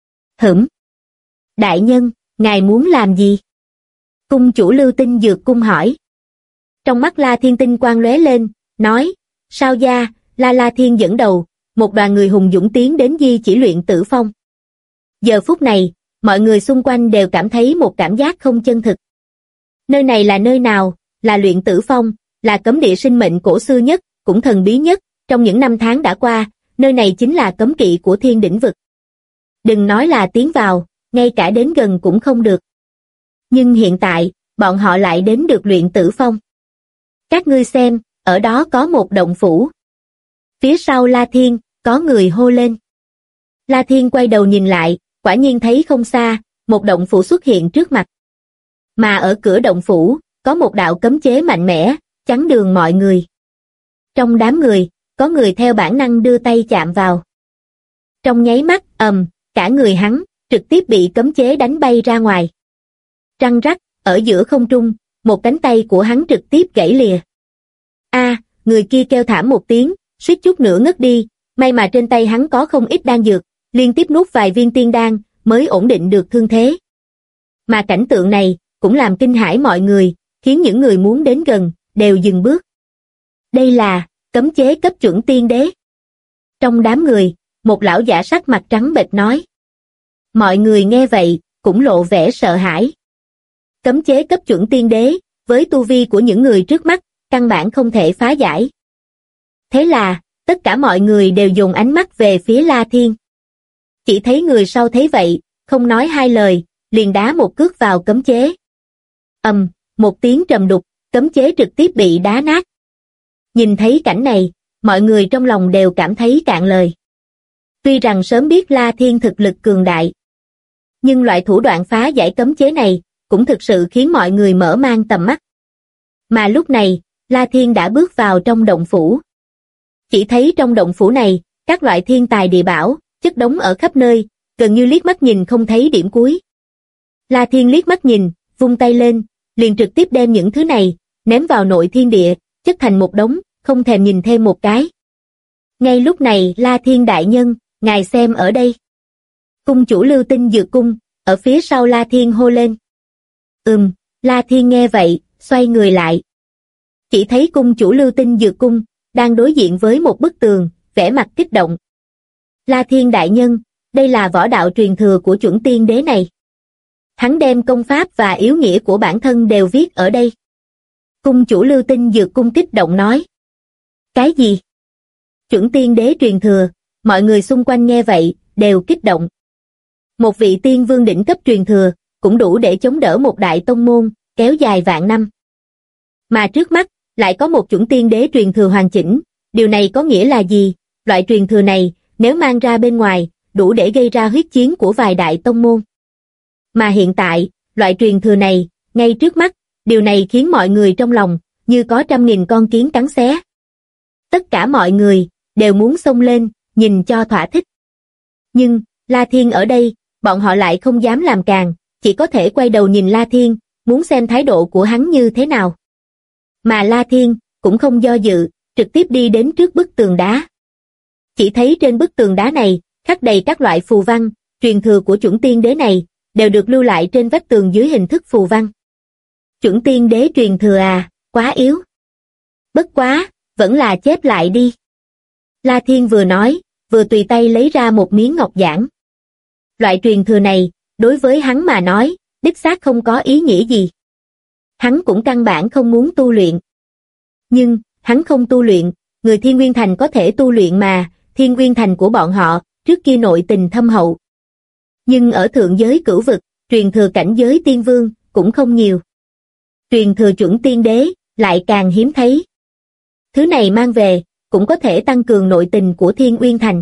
Đại nhân, ngài muốn làm gì? Cung chủ Lưu Tinh Dược Cung hỏi. Trong mắt La Thiên tinh quang lóe lên, nói, sao gia, La Thiên dẫn đầu, một đoàn người hùng dũng tiến đến di chỉ luyện tử phong. Giờ phút này, mọi người xung quanh đều cảm thấy một cảm giác không chân thực. Nơi này là nơi nào? Là Luyện Tử Phong, là cấm địa sinh mệnh cổ xưa nhất, cũng thần bí nhất, trong những năm tháng đã qua, nơi này chính là cấm kỵ của Thiên Đỉnh vực. Đừng nói là tiến vào, ngay cả đến gần cũng không được. Nhưng hiện tại, bọn họ lại đến được Luyện Tử Phong. Các ngươi xem, ở đó có một động phủ. Phía sau La Thiên, có người hô lên. La Thiên quay đầu nhìn lại, quả nhiên thấy không xa, một động phủ xuất hiện trước mặt. Mà ở cửa động phủ, có một đạo cấm chế mạnh mẽ, chắn đường mọi người. Trong đám người, có người theo bản năng đưa tay chạm vào. Trong nháy mắt, cả người hắn, trực tiếp bị cấm chế đánh bay ra ngoài. Răng rắc, ở giữa không trung, một cánh tay của hắn trực tiếp gãy lìa. Người kia kêu thảm một tiếng, suýt chút nữa ngất đi, may mà trên tay hắn có không ít đan dược, liên tiếp nuốt vài viên tiên đan, mới ổn định được thương thế. Mà cảnh tượng này, cũng làm kinh hãi mọi người, khiến những người muốn đến gần, đều dừng bước. Đây là, cấm chế cấp chuẩn tiên đế. Trong đám người, một lão giả sắc mặt trắng bệch nói. Mọi người nghe vậy, cũng lộ vẻ sợ hãi. Cấm chế cấp chuẩn tiên đế, với tu vi của những người trước mắt, căn bản không thể phá giải. Thế là, tất cả mọi người đều dồn ánh mắt về phía La Thiên. Chỉ thấy người sau thấy vậy, không nói hai lời, liền đá một cước vào cấm chế. Một tiếng trầm đục, cấm chế trực tiếp bị đá nát. Nhìn thấy cảnh này, mọi người trong lòng đều cảm thấy cạn lời. Tuy rằng sớm biết La Thiên thực lực cường đại, nhưng loại thủ đoạn phá giải cấm chế này, cũng thực sự khiến mọi người mở mang tầm mắt. Mà lúc này, La Thiên đã bước vào trong động phủ. Chỉ thấy trong động phủ này, các loại thiên tài địa bảo, chất đống ở khắp nơi, gần như liếc mắt nhìn không thấy điểm cuối. La Thiên liếc mắt nhìn, vung tay lên, liền trực tiếp đem những thứ này, ném vào nội thiên địa, chất thành một đống, không thèm nhìn thêm một cái. Ngay lúc này La Thiên đại nhân, ngài xem ở đây. Cung chủ Lưu Tinh Dược Cung, ở phía sau La Thiên hô lên. La Thiên nghe vậy, xoay người lại. Chỉ thấy cung chủ Lưu Tinh Dược Cung, đang đối diện với một bức tường, vẻ mặt kích động. La Thiên đại nhân, đây là võ đạo truyền thừa của chuẩn tiên đế này. Hắn đem công pháp và yếu nghĩa của bản thân đều viết ở đây. Cung chủ Lưu Tinh Dược Cung kích động nói. Cái gì? Chuẩn tiên đế truyền thừa, mọi người xung quanh nghe vậy, đều kích động. Một vị tiên vương đỉnh cấp truyền thừa, cũng đủ để chống đỡ một đại tông môn, kéo dài vạn năm. Mà trước mắt, lại có một chuẩn tiên đế truyền thừa hoàn chỉnh, điều này có nghĩa là gì? Loại truyền thừa này, nếu mang ra bên ngoài, đủ để gây ra huyết chiến của vài đại tông môn. Mà hiện tại, loại truyền thừa này, ngay trước mắt, điều này khiến mọi người trong lòng, như có 100.000 con kiến cắn xé. Tất cả mọi người, đều muốn xông lên, nhìn cho thỏa thích. Nhưng, La Thiên ở đây, bọn họ lại không dám làm càng, chỉ có thể quay đầu nhìn La Thiên, muốn xem thái độ của hắn như thế nào. Mà La Thiên, cũng không do dự, trực tiếp đi đến trước bức tường đá. Chỉ thấy trên bức tường đá này, khắc đầy các loại phù văn, truyền thừa của chuẩn tiên đế này, đều được lưu lại trên vách tường dưới hình thức phù văn. Chuẩn tiên đế truyền thừa à, quá yếu. Bất quá, vẫn là chép lại đi. La Thiên vừa nói, vừa tùy tay lấy ra một miếng ngọc giản. Loại truyền thừa này, đối với hắn mà nói, đích xác không có ý nghĩa gì. Hắn cũng căn bản không muốn tu luyện. Nhưng, hắn không tu luyện, người Thiên Nguyên Thành có thể tu luyện mà, Thiên Nguyên Thành của bọn họ, trước kia nội tình thâm hậu. Nhưng ở thượng giới cửu vực, truyền thừa cảnh giới tiên vương, cũng không nhiều. Truyền thừa chuẩn tiên đế, lại càng hiếm thấy. Thứ này mang về, cũng có thể tăng cường nội tình của Thiên Nguyên Thành.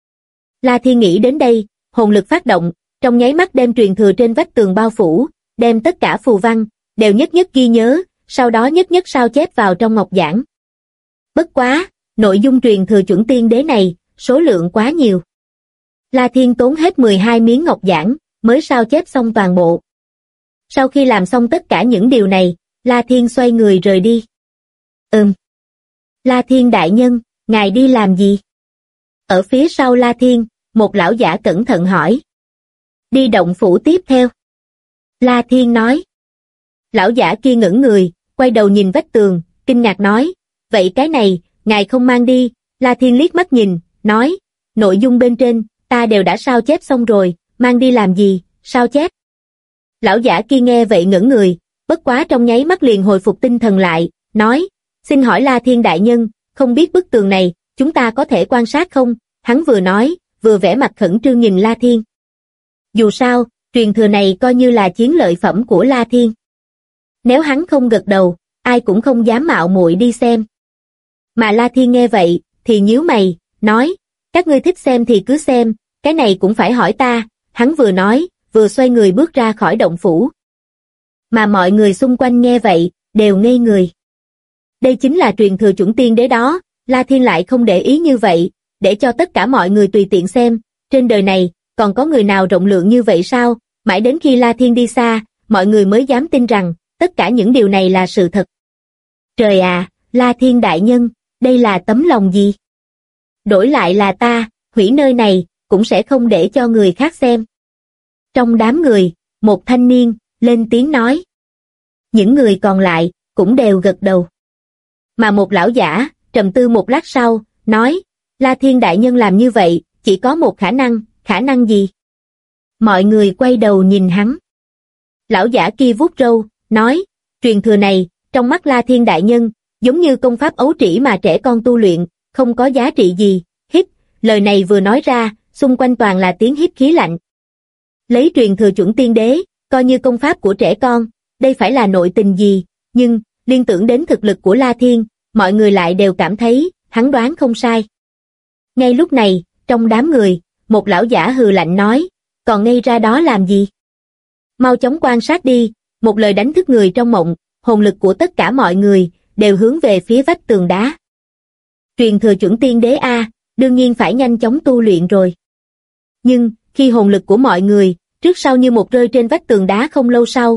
La Thiên nghĩ đến đây, hồn lực phát động, trong nháy mắt đem truyền thừa trên vách tường bao phủ, đem tất cả phù văn, đều nhất nhất ghi nhớ, sau đó nhất nhất sao chép vào trong ngọc giản. Bất quá, nội dung truyền thừa chuẩn tiên đế này, số lượng quá nhiều. La Thiên tốn hết 12 miếng ngọc giản, mới sao chép xong toàn bộ. Sau khi làm xong tất cả những điều này, La Thiên xoay người rời đi. La Thiên đại nhân, ngài đi làm gì? Ở phía sau La Thiên, một lão giả cẩn thận hỏi. Đi động phủ tiếp theo. La Thiên nói. Lão giả kia ngẩng người, quay đầu nhìn vách tường, kinh ngạc nói, vậy cái này, ngài không mang đi. La Thiên liếc mắt nhìn, nói, nội dung bên trên, ta đều đã sao chép xong rồi, mang đi làm gì, sao chép. Lão giả kia nghe vậy ngẩn người, bất quá trong nháy mắt liền hồi phục tinh thần lại, nói, xin hỏi La Thiên đại nhân, không biết bức tường này, chúng ta có thể quan sát không? Hắn vừa nói, vừa vẻ mặt khẩn trương nhìn La Thiên. Dù sao, truyền thừa này coi như là chiến lợi phẩm của La Thiên. Nếu hắn không gật đầu, ai cũng không dám mạo muội đi xem. Mà La Thiên nghe vậy, thì nhíu mày, nói, các ngươi thích xem thì cứ xem, cái này cũng phải hỏi ta. Hắn vừa nói, vừa xoay người bước ra khỏi động phủ. Mà mọi người xung quanh nghe vậy, đều ngây người. Đây chính là truyền thừa chuẩn tiên đế đó, La Thiên lại không để ý như vậy, để cho tất cả mọi người tùy tiện xem, trên đời này, còn có người nào rộng lượng như vậy sao? Mãi đến khi La Thiên đi xa, mọi người mới dám tin rằng, tất cả những điều này là sự thật. Trời à, La Thiên đại nhân, đây là tấm lòng gì? Đổi lại là ta, hủy nơi này, cũng sẽ không để cho người khác xem. Trong đám người, một thanh niên, lên tiếng nói. Những người còn lại, cũng đều gật đầu. Mà một lão giả, trầm tư một lát sau, nói, La Thiên đại nhân làm như vậy, chỉ có một khả năng gì? Mọi người quay đầu nhìn hắn. Lão giả kia vuốt râu, nói, truyền thừa này, trong mắt La Thiên đại nhân, giống như công pháp ấu trĩ mà trẻ con tu luyện, không có giá trị gì. Hít, lời này vừa nói ra, xung quanh toàn là tiếng hít khí lạnh. Lấy truyền thừa chuẩn tiên đế, coi như công pháp của trẻ con, đây phải là nội tình gì, nhưng, liên tưởng đến thực lực của La Thiên, mọi người lại đều cảm thấy, hắn đoán không sai. Ngay lúc này, trong đám người, một lão giả hừ lạnh nói, còn ngây ra đó làm gì? Mau chóng quan sát đi, một lời đánh thức người trong mộng, hồn lực của tất cả mọi người, đều hướng về phía vách tường đá. Truyền thừa chuẩn tiên đế A, đương nhiên phải nhanh chóng tu luyện rồi. Nhưng, khi hồn lực của mọi người, trước sau như một rơi trên vách tường đá không lâu sau,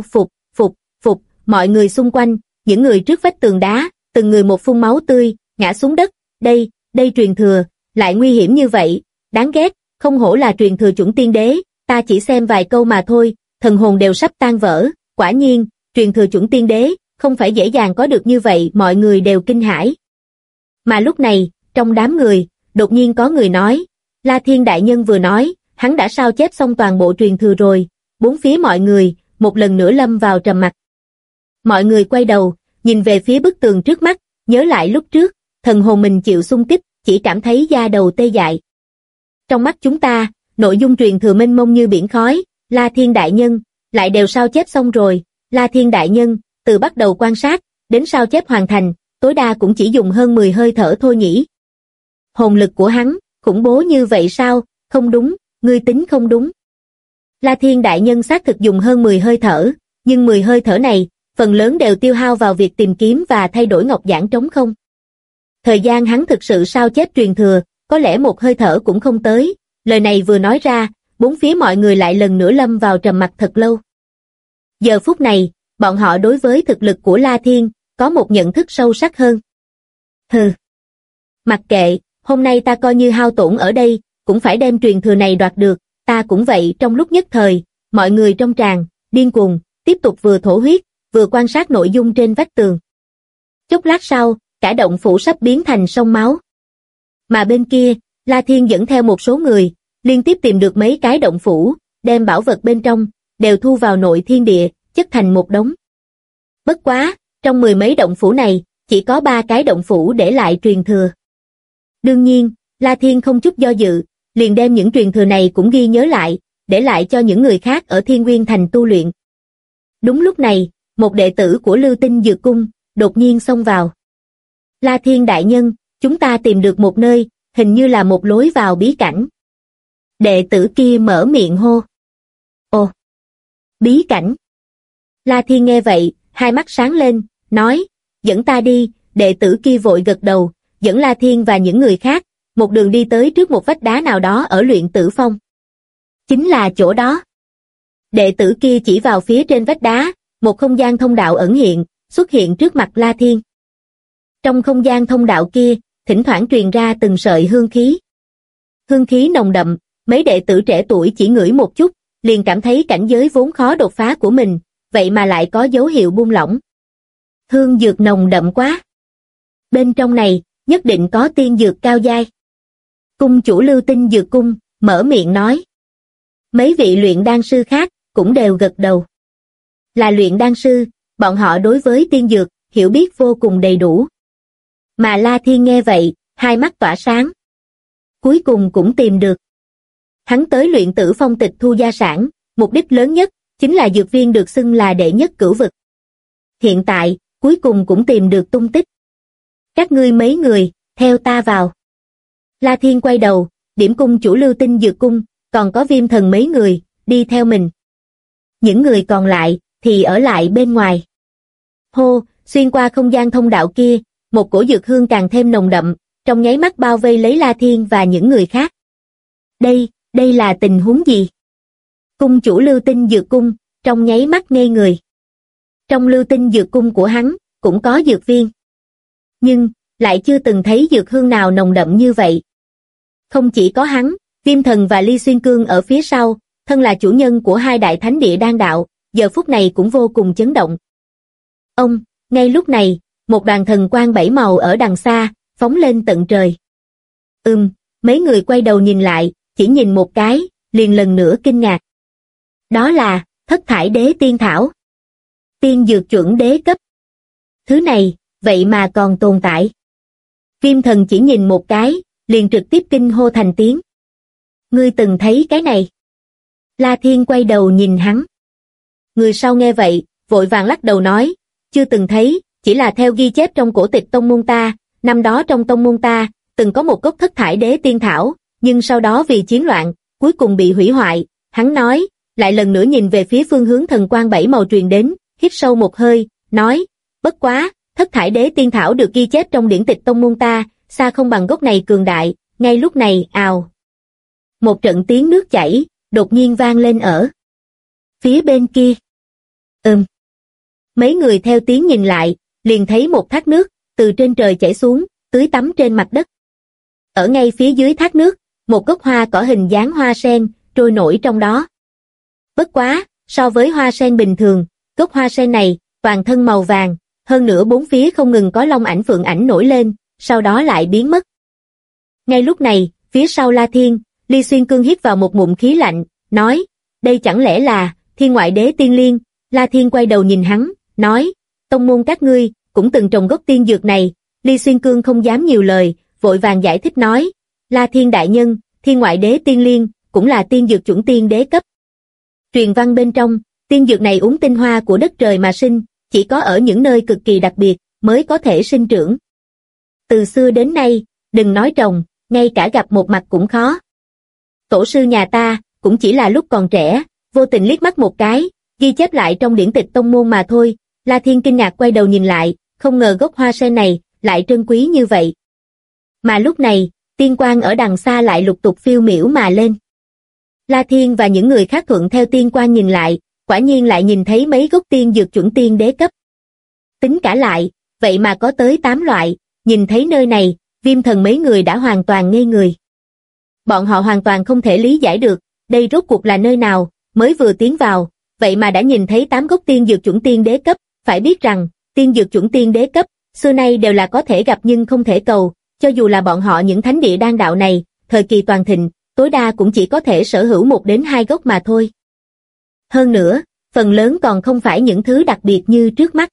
phục, mọi người xung quanh, những người trước vách tường đá, từng người một phun máu tươi, ngã xuống đất, đây truyền thừa, lại nguy hiểm như vậy, đáng ghét, không hổ là truyền thừa chuẩn tiên đế, ta chỉ xem vài câu mà thôi, thần hồn đều sắp tan vỡ, quả nhiên, truyền thừa chuẩn tiên đế, không phải dễ dàng có được như vậy, mọi người đều kinh hãi. Mà lúc này, trong đám người, đột nhiên có người nói, La Thiên đại nhân vừa nói, hắn đã sao chép xong toàn bộ truyền thừa rồi, bốn phía mọi người, một lần nữa lâm vào trầm mặc. Mọi người quay đầu, nhìn về phía bức tường trước mắt, nhớ lại lúc trước, thần hồn mình chịu xung kích, chỉ cảm thấy da đầu tê dại. Trong mắt chúng ta, nội dung truyền thừa mênh mông như biển khói, La Thiên đại nhân, lại đều sao chép xong rồi, La Thiên đại nhân, từ bắt đầu quan sát, đến sao chép hoàn thành, tối đa cũng chỉ dùng hơn 10 hơi thở thôi nhỉ. Hồn lực của hắn, khủng bố như vậy sao? Không đúng, ngươi tính không đúng. La Thiên đại nhân xác thực dùng hơn 10 hơi thở, nhưng 10 hơi thở này, phần lớn đều tiêu hao vào việc tìm kiếm và thay đổi ngọc giản trống không. Thời gian hắn thực sự sao chép truyền thừa, có lẽ một hơi thở cũng không tới, lời này vừa nói ra, bốn phía mọi người lại lần nữa lâm vào trầm mặc thật lâu. Giờ phút này, bọn họ đối với thực lực của La Thiên, có một nhận thức sâu sắc hơn. Hừ. Mặc kệ, hôm nay ta coi như hao tổn ở đây, cũng phải đem truyền thừa này đoạt được, ta cũng vậy. Trong lúc nhất thời, mọi người trong tràng, điên cuồng, tiếp tục vừa thổ huyết, vừa quan sát nội dung trên vách tường. Chốc lát sau, cả động phủ sắp biến thành sông máu. Mà bên kia, La Thiên dẫn theo một số người, liên tiếp tìm được mấy cái động phủ, đem bảo vật bên trong, đều thu vào nội thiên địa, chất thành một đống. Bất quá, trong 10 mấy động phủ này, chỉ có 3 cái động phủ để lại truyền thừa. Đương nhiên, La Thiên không chút do dự, liền đem những truyền thừa này cũng ghi nhớ lại, để lại cho những người khác ở Thiên Nguyên Thành tu luyện. Đúng lúc này, một đệ tử của Lưu Tinh Dược Cung, đột nhiên xông vào. La Thiên đại nhân, chúng ta tìm được một nơi, hình như là một lối vào bí cảnh. Đệ tử kia mở miệng hô. Ồ! Bí cảnh! La Thiên nghe vậy, hai mắt sáng lên, nói, dẫn ta đi. Đệ tử kia vội gật đầu, dẫn La Thiên và những người khác, một đường đi tới trước một vách đá nào đó ở Luyện Tử Phong. Chính là chỗ đó. Đệ tử kia chỉ vào phía trên vách đá, một không gian thông đạo ẩn hiện, xuất hiện trước mặt La Thiên. Trong không gian thông đạo kia, thỉnh thoảng truyền ra từng sợi hương khí. Hương khí nồng đậm, mấy đệ tử trẻ tuổi chỉ ngửi một chút, liền cảm thấy cảnh giới vốn khó đột phá của mình, vậy mà lại có dấu hiệu buông lỏng. Hương dược nồng đậm quá. Bên trong này, nhất định có tiên dược cao giai. Cung chủ Lưu Tinh Dược Cung, mở miệng nói. Mấy vị luyện đan sư khác, cũng đều gật đầu. Là luyện đan sư, bọn họ đối với tiên dược, hiểu biết vô cùng đầy đủ. Mà La Thiên nghe vậy, hai mắt tỏa sáng. Cuối cùng cũng tìm được. Hắn tới luyện Tử Phong tịch thu gia sản, mục đích lớn nhất, chính là dược viên được xưng là đệ nhất cửu vực. Hiện tại, cuối cùng cũng tìm được tung tích. Các ngươi mấy người, theo ta vào. La Thiên quay đầu, điểm cung chủ Lưu Tinh Dược Cung, còn có Viêm Thần mấy người, đi theo mình. Những người còn lại, thì ở lại bên ngoài. Hô, xuyên qua không gian thông đạo kia, một cổ dược hương càng thêm nồng đậm, trong nháy mắt bao vây lấy La Thiên và những người khác. Đây là tình huống gì? Cung chủ Lưu Tinh Dược Cung, trong nháy mắt ngây người. Trong Lưu Tinh Dược Cung của hắn, cũng có dược viên. Nhưng, lại chưa từng thấy dược hương nào nồng đậm như vậy. Không chỉ có hắn, Viêm Thần và Ly Xuyên Cương ở phía sau, thân là chủ nhân của hai đại thánh địa đan đạo, giờ phút này cũng vô cùng chấn động. Ngay lúc này, một đoàn thần quang bảy màu ở đằng xa, phóng lên tận trời. Mấy người quay đầu nhìn lại, chỉ nhìn một cái, liền lần nữa kinh ngạc. Đó là, Thất Thải Đế Tiên Thảo. Tiên dược chuẩn đế cấp. Thứ này, vậy mà còn tồn tại. Viêm Thần chỉ nhìn một cái, liền trực tiếp kinh hô thành tiếng. Ngươi từng thấy cái này? La Thiên quay đầu nhìn hắn. Người sau nghe vậy, vội vàng lắc đầu nói, chưa từng thấy, chỉ là theo ghi chép trong cổ tịch tông môn ta, năm đó trong tông môn ta, từng có một gốc Thất Thải Đế Tiên Thảo, nhưng sau đó vì chiến loạn, cuối cùng bị hủy hoại. Hắn nói, lại lần nữa nhìn về phía phương hướng thần quang bảy màu truyền đến, hít sâu một hơi, nói, bất quá, Thất Thải Đế Tiên Thảo được ghi chép trong điển tịch tông môn ta, xa không bằng gốc này cường đại. Ngay lúc này, ào, một trận tiếng nước chảy, đột nhiên vang lên ở phía bên kia. Mấy người theo tiếng nhìn lại, liền thấy một thác nước, từ trên trời chảy xuống, tưới tắm trên mặt đất. Ở ngay phía dưới thác nước, một gốc hoa cỏ hình dáng hoa sen, trôi nổi trong đó. Bất quá, so với hoa sen bình thường, gốc hoa sen này, toàn thân màu vàng, hơn nữa bốn phía không ngừng có long ảnh phượng ảnh nổi lên, sau đó lại biến mất. Ngay lúc này, phía sau La Thiên, Ly Xuyên Cương hít vào một ngụm khí lạnh, nói, đây chẳng lẽ là Thiên Ngoại Đế Tiên Liên? La Thiên quay đầu nhìn hắn, nói, tông môn các ngươi, cũng từng trồng gốc tiên dược này. Ly Xuyên Cương không dám nhiều lời, vội vàng giải thích nói, La Thiên đại nhân, Thiên Ngoại Đế Tiên Liên, cũng là tiên dược chuẩn tiên đế cấp. Truyền văn bên trong, tiên dược này uống tinh hoa của đất trời mà sinh, chỉ có ở những nơi cực kỳ đặc biệt, mới có thể sinh trưởng. Từ xưa đến nay, đừng nói trồng, ngay cả gặp một mặt cũng khó. Tổ sư nhà ta, cũng chỉ là lúc còn trẻ, vô tình liếc mắt một cái, ghi chép lại trong điển tịch tông môn mà thôi. La Thiên kinh ngạc quay đầu nhìn lại, không ngờ gốc hoa sen này, lại trân quý như vậy. Mà lúc này, tiên quang ở đằng xa lại lục tục phiêu miểu mà lên. La Thiên và những người khác thuận theo tiên quang nhìn lại, quả nhiên lại nhìn thấy mấy gốc tiên dược chuẩn tiên đế cấp. Tính cả lại, vậy mà có tới 8 loại, nhìn thấy nơi này, Viêm Thần mấy người đã hoàn toàn ngây người. Bọn họ hoàn toàn không thể lý giải được, đây rốt cuộc là nơi nào, mới vừa tiến vào, vậy mà đã nhìn thấy 8 gốc tiên dược chuẩn tiên đế cấp. Phải biết rằng, tiên dược chuẩn tiên đế cấp, xưa nay đều là có thể gặp nhưng không thể cầu, cho dù là bọn họ những thánh địa đan đạo này, thời kỳ toàn thịnh, tối đa cũng chỉ có thể sở hữu 1 đến 2 gốc mà thôi. Hơn nữa, phần lớn còn không phải những thứ đặc biệt như trước mắt.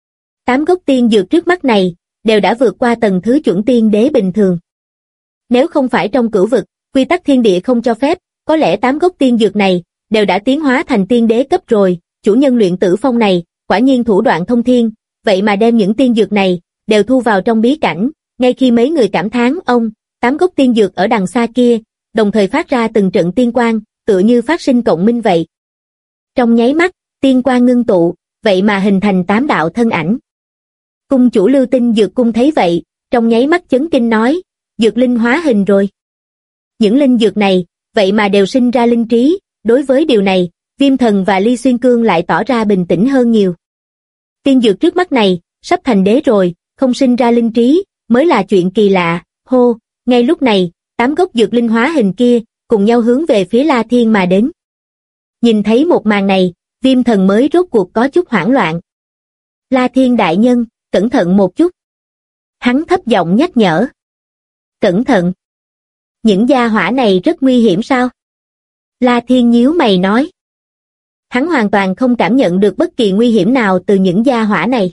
8 gốc tiên dược trước mắt này, đều đã vượt qua tầng thứ chuẩn tiên đế bình thường. Nếu không phải trong cửu vực, quy tắc thiên địa không cho phép, có lẽ 8 gốc tiên dược này, đều đã tiến hóa thành tiên đế cấp rồi. Chủ nhân luyện Tử Phong này, quả nhiên thủ đoạn thông thiên, vậy mà đem những tiên dược này, đều thu vào trong bí cảnh. Ngay khi mấy người cảm thán 8 gốc tiên dược ở đằng xa kia, đồng thời phát ra từng trận tiên quang, tựa như phát sinh cộng minh vậy. Trong nháy mắt, tiên quang ngưng tụ, vậy mà hình thành 8 đạo thân ảnh. Cung chủ Lưu Tinh Dược Cung thấy vậy, trong nháy mắt chấn kinh nói, dược linh hóa hình rồi. Những linh dược này, vậy mà đều sinh ra linh trí, đối với điều này, Viêm Thần và Ly Xuyên Cương lại tỏ ra bình tĩnh hơn nhiều. Tiên dược trước mắt này, sắp thành đế rồi, không sinh ra linh trí, mới là chuyện kỳ lạ. Hô, ngay lúc này, 8 gốc dược linh hóa hình kia, cùng nhau hướng về phía La Thiên mà đến. Nhìn thấy một màn này, Viêm Thần mới rốt cuộc có chút hoảng loạn. La Thiên đại nhân, cẩn thận một chút. Hắn thấp giọng nhắc nhở. Cẩn thận. Những gia hỏa này rất nguy hiểm sao? La Thiên nhíu mày nói. Hắn hoàn toàn không cảm nhận được bất kỳ nguy hiểm nào từ những gia hỏa này.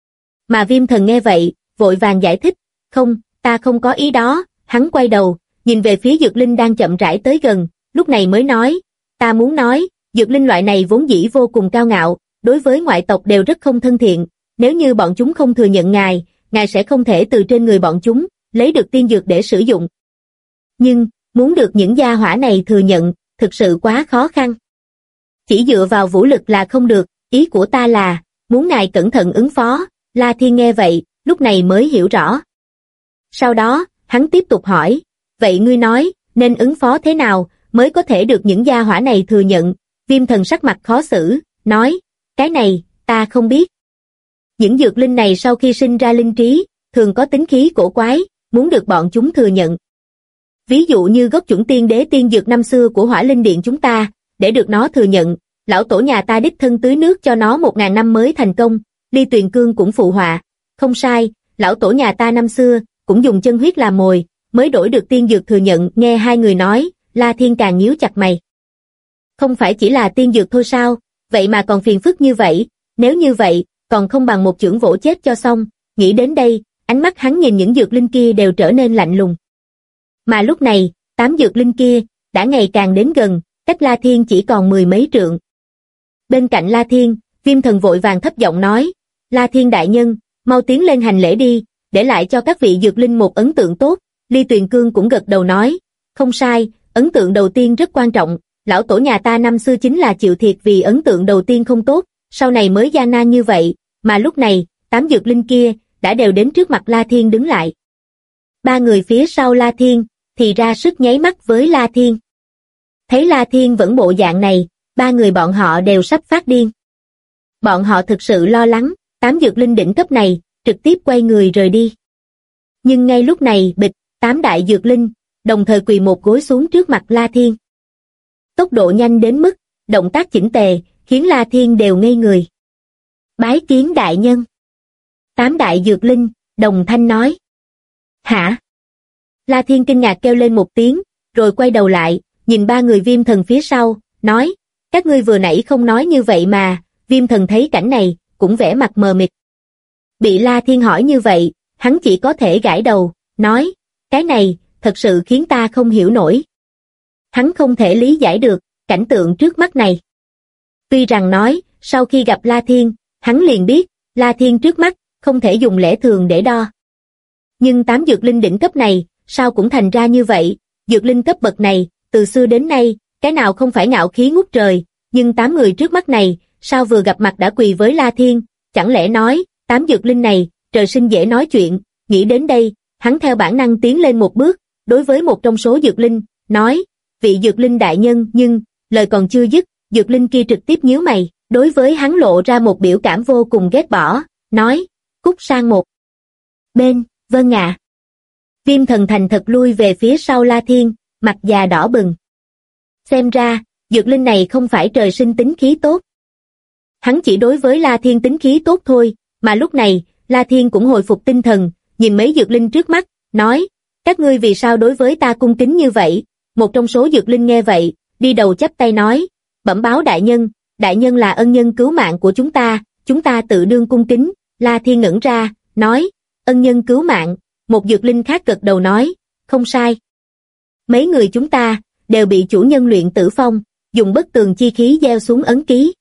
Mà Viêm Thần nghe vậy, vội vàng giải thích, không, ta không có ý đó. Hắn quay đầu, nhìn về phía Dược Linh đang chậm rãi tới gần, lúc này mới nói, ta muốn nói, Dược Linh loại này vốn dĩ vô cùng cao ngạo, đối với ngoại tộc đều rất không thân thiện, nếu như bọn chúng không thừa nhận ngài sẽ không thể từ trên người bọn chúng lấy được tiên dược để sử dụng. Nhưng, muốn được những gia hỏa này thừa nhận, thực sự quá khó khăn. Chỉ dựa vào vũ lực là không được, ý của ta là, muốn ngài cẩn thận ứng phó. La Thiên nghe vậy, lúc này mới hiểu rõ. Sau đó, hắn tiếp tục hỏi, vậy ngươi nói, nên ứng phó thế nào, mới có thể được những gia hỏa này thừa nhận? Viêm Thần sắc mặt khó xử, nói, cái này, ta không biết. Những dược linh này sau khi sinh ra linh trí, thường có tính khí cổ quái, muốn được bọn chúng thừa nhận. Ví dụ như gốc chuẩn tiên đế tiên dược năm xưa của Hỏa Linh Điện chúng ta, để được nó thừa nhận, lão tổ nhà ta đích thân tưới nước cho nó 1000 năm mới thành công, Ly Tuyền Cương cũng phụ họa. Không sai, lão tổ nhà ta năm xưa, cũng dùng chân huyết làm mồi, mới đổi được tiên dược thừa nhận. Nghe hai người nói, La Thiên càng nhíu chặt mày. Không phải chỉ là tiên dược thôi sao, vậy mà còn phiền phức như vậy, nếu như vậy, còn không bằng một chưởng vỗ chết cho xong. Nghĩ đến đây, ánh mắt hắn nhìn những dược linh kia đều trở nên lạnh lùng. Mà lúc này, 8 dược linh kia, đã ngày càng đến gần, cách La Thiên chỉ còn 10 mấy trượng. Bên cạnh La Thiên, Viêm Thần vội vàng thấp giọng nói, La Thiên đại nhân, mau tiến lên hành lễ đi, để lại cho các vị dược linh một ấn tượng tốt. Ly Tuyền Cương cũng gật đầu nói, không sai, ấn tượng đầu tiên rất quan trọng, lão tổ nhà ta năm xưa chính là chịu thiệt vì ấn tượng đầu tiên không tốt, sau này mới gian nan như vậy, mà lúc này, 8 dược linh kia, đã đều đến trước mặt La Thiên đứng lại. 3 người phía sau La Thiên, thì ra sức nháy mắt với La Thiên. Thấy La Thiên vẫn bộ dạng này, 3 người bọn họ đều sắp phát điên. Bọn họ thực sự lo lắng, 8 dược linh đỉnh cấp này, trực tiếp quay người rời đi. Nhưng ngay lúc này, bịch, 8 đại dược linh, đồng thời quỳ một gối xuống trước mặt La Thiên. Tốc độ nhanh đến mức, động tác chỉnh tề, khiến La Thiên đều ngây người. Bái kiến đại nhân. 8 đại dược linh, đồng thanh nói. Hả? La Thiên kinh ngạc kêu lên một tiếng, rồi quay đầu lại, nhìn 3 người Viêm Thần phía sau, nói, các ngươi vừa nãy không nói như vậy mà. Viêm Thần thấy cảnh này, cũng vẻ mặt mờ mịt. Bị La Thiên hỏi như vậy, hắn chỉ có thể gãi đầu, nói, cái này, thật sự khiến ta không hiểu nổi. Hắn không thể lý giải được, cảnh tượng trước mắt này. Tuy rằng nói, sau khi gặp La Thiên, hắn liền biết, La Thiên trước mắt, không thể dùng lẽ thường để đo. Nhưng 8 dược linh đỉnh cấp này, sao cũng thành ra như vậy, dược linh cấp bậc này, từ xưa đến nay, cái nào không phải ngạo khí ngút trời, nhưng 8 người trước mắt này, sao vừa gặp mặt đã quỳ với La Thiên, chẳng lẽ nói, 8 dược linh này, trời sinh dễ nói chuyện. Nghĩ đến đây, hắn theo bản năng tiến lên một bước, đối với một trong số dược linh, nói, vị dược linh đại nhân. Nhưng, lời còn chưa dứt, dược linh kia trực tiếp nhíu mày, đối với hắn lộ ra một biểu cảm vô cùng ghét bỏ, nói, cút sang một bên. Vâng ạ. Viêm Thần thành thật lui về phía sau La Thiên, mặt già đỏ bừng. Xem ra, dược linh này không phải trời sinh tính khí tốt. Hắn chỉ đối với La Thiên tính khí tốt thôi, mà lúc này, La Thiên cũng hồi phục tinh thần, nhìn mấy dược linh trước mắt, nói, các ngươi vì sao đối với ta cung kính như vậy? Một trong số dược linh nghe vậy, đi đầu chắp tay nói, bẩm báo đại nhân là ân nhân cứu mạng của chúng ta tự đương cung kính. La Thiên ngẩn ra, nói, ân nhân cứu mạng. Một dược linh khác gật đầu nói, không sai. Mấy người chúng ta, đều bị chủ nhân Luyện Tử Phong, dùng bất tường chi khí gieo xuống ấn ký.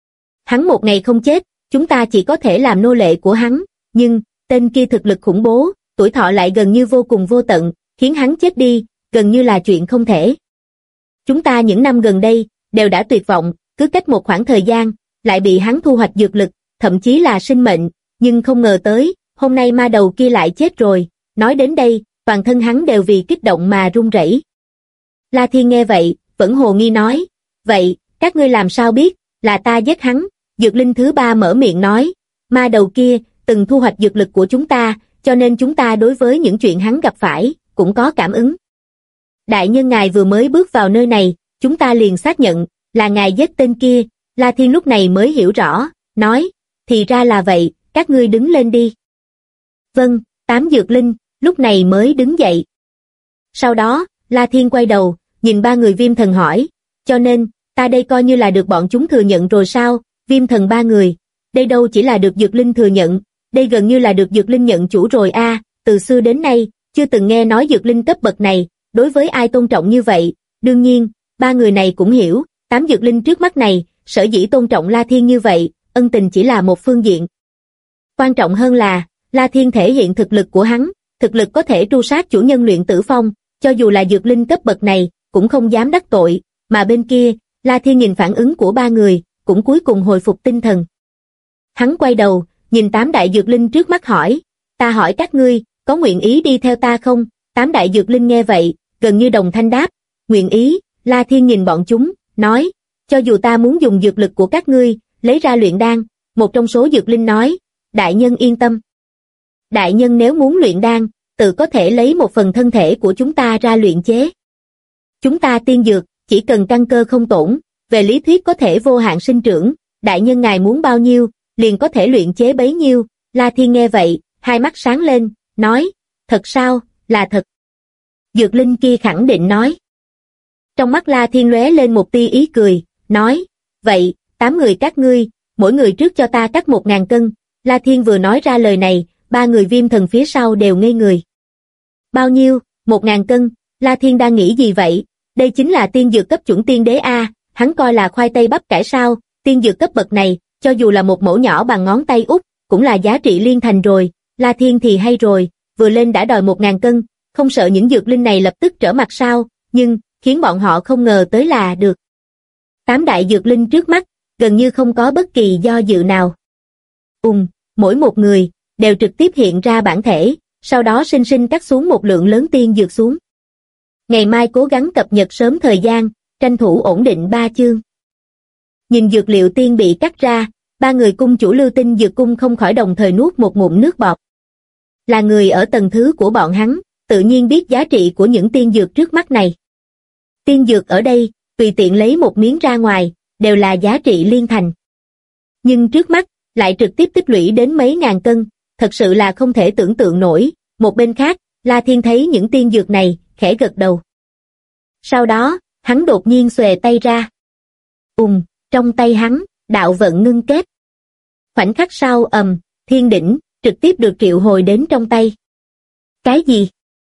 Hắn một ngày không chết, chúng ta chỉ có thể làm nô lệ của hắn, nhưng, tên kia thực lực khủng bố, tuổi thọ lại gần như vô cùng vô tận, khiến hắn chết đi, gần như là chuyện không thể. Chúng ta những năm gần đây, đều đã tuyệt vọng, cứ cách một khoảng thời gian, lại bị hắn thu hoạch dược lực, thậm chí là sinh mệnh, nhưng không ngờ tới, hôm nay ma đầu kia lại chết rồi. Nói đến đây, toàn thân hắn đều vì kích động mà run rẩy. La Thiên nghe vậy, vẫn hồ nghi nói, vậy, các ngươi làm sao biết, là ta giết hắn? Dược linh thứ 3 mở miệng nói, ma đầu kia, từng thu hoạch dược lực của chúng ta, cho nên chúng ta đối với những chuyện hắn gặp phải, cũng có cảm ứng. Đại nhân ngài vừa mới bước vào nơi này, chúng ta liền xác nhận, là ngài giết tên kia. La Thiên lúc này mới hiểu rõ, nói, thì ra là vậy, các ngươi đứng lên đi. Vâng, 8 dược linh, lúc này mới đứng dậy. Sau đó, La Thiên quay đầu, nhìn 3 người Viêm Thần hỏi, cho nên, ta đây coi như là được bọn chúng thừa nhận rồi sao? Viêm thần ba người, đây đâu chỉ là được Dược Linh thừa nhận, đây gần như là được Dược Linh nhận chủ rồi a. Từ xưa đến nay, chưa từng nghe nói Dược Linh cấp bậc này, đối với ai tôn trọng như vậy. Đương nhiên, ba người này cũng hiểu, 8 Dược Linh trước mắt này, sở dĩ tôn trọng La Thiên như vậy, ân tình chỉ là một phương diện. Quan trọng hơn là, La Thiên thể hiện thực lực của hắn, thực lực có thể tru sát chủ nhân Luyện Tử Phong, cho dù là Dược Linh cấp bậc này, cũng không dám đắc tội, mà bên kia, La Thiên nhìn phản ứng của ba người, cũng cuối cùng hồi phục tinh thần. Hắn quay đầu, nhìn 8 đại Dược Linh trước mắt hỏi, ta hỏi các ngươi, có nguyện ý đi theo ta không? 8 đại Dược Linh nghe vậy, gần như đồng thanh đáp, nguyện ý. La Thiên nhìn bọn chúng, nói, cho dù ta muốn dùng dược lực của các ngươi, lấy ra luyện đan, một trong số Dược Linh nói, đại nhân yên tâm. Đại nhân nếu muốn luyện đan, tự có thể lấy một phần thân thể của chúng ta ra luyện chế. Chúng ta tiên dược, chỉ cần căn cơ không tổn, về lý thuyết có thể vô hạn sinh trưởng, đại nhân ngài muốn bao nhiêu, liền có thể luyện chế bấy nhiêu. La Thiên nghe vậy, hai mắt sáng lên, nói, thật sao, là thật. Dược Linh kia khẳng định nói. Trong mắt La Thiên lóe lên một tia ý cười, nói, vậy, 8 người các ngươi, mỗi người trước cho ta cắt 1000 cân. La Thiên vừa nói ra lời này, ba người Viêm Thần phía sau đều ngây người. Bao nhiêu? 1000 cân? La Thiên đang nghĩ gì vậy? Đây chính là tiên dược cấp chuẩn tiên đế a, hắn coi là khoai tây bắp cải sao? Tiên dược cấp bậc này, cho dù là một mẩu nhỏ bằng ngón tay út, cũng là giá trị liên thành rồi. La Thiên thì hay rồi, vừa lên đã đòi 1000 cân, không sợ những dược linh này lập tức trở mặt sao? Nhưng khiến bọn họ không ngờ tới là được. 8 đại dược linh trước mắt, gần như không có bất kỳ do dự nào. Mỗi một người, đều trực tiếp hiện ra bản thể, sau đó sinh sinh cắt xuống một lượng lớn tiên dược xuống. Ngày mai cố gắng cập nhật sớm thời gian, tranh thủ ổn định 3 chương. Nhìn dược liệu tiên bị cắt ra, ba người cung chủ Lưu Tinh Dược Cung không khỏi đồng thời nuốt một ngụm nước bọt. Là người ở tầng thứ của bọn hắn, tự nhiên biết giá trị của những tiên dược trước mắt này. Tiên dược ở đây, tùy tiện lấy một miếng ra ngoài, đều là giá trị liên thành. Nhưng trước mắt, lại trực tiếp tích lũy đến mấy ngàn cân, thật sự là không thể tưởng tượng nổi. Một bên khác, La Thiên thấy những tiên dược này, khẽ gật đầu. Sau đó, hắn đột nhiên xòe tay ra. Trong tay hắn, đạo vận ngưng kết. Khoảnh khắc sau thiên đỉnh, trực tiếp được triệu hồi đến trong tay. Cái gì?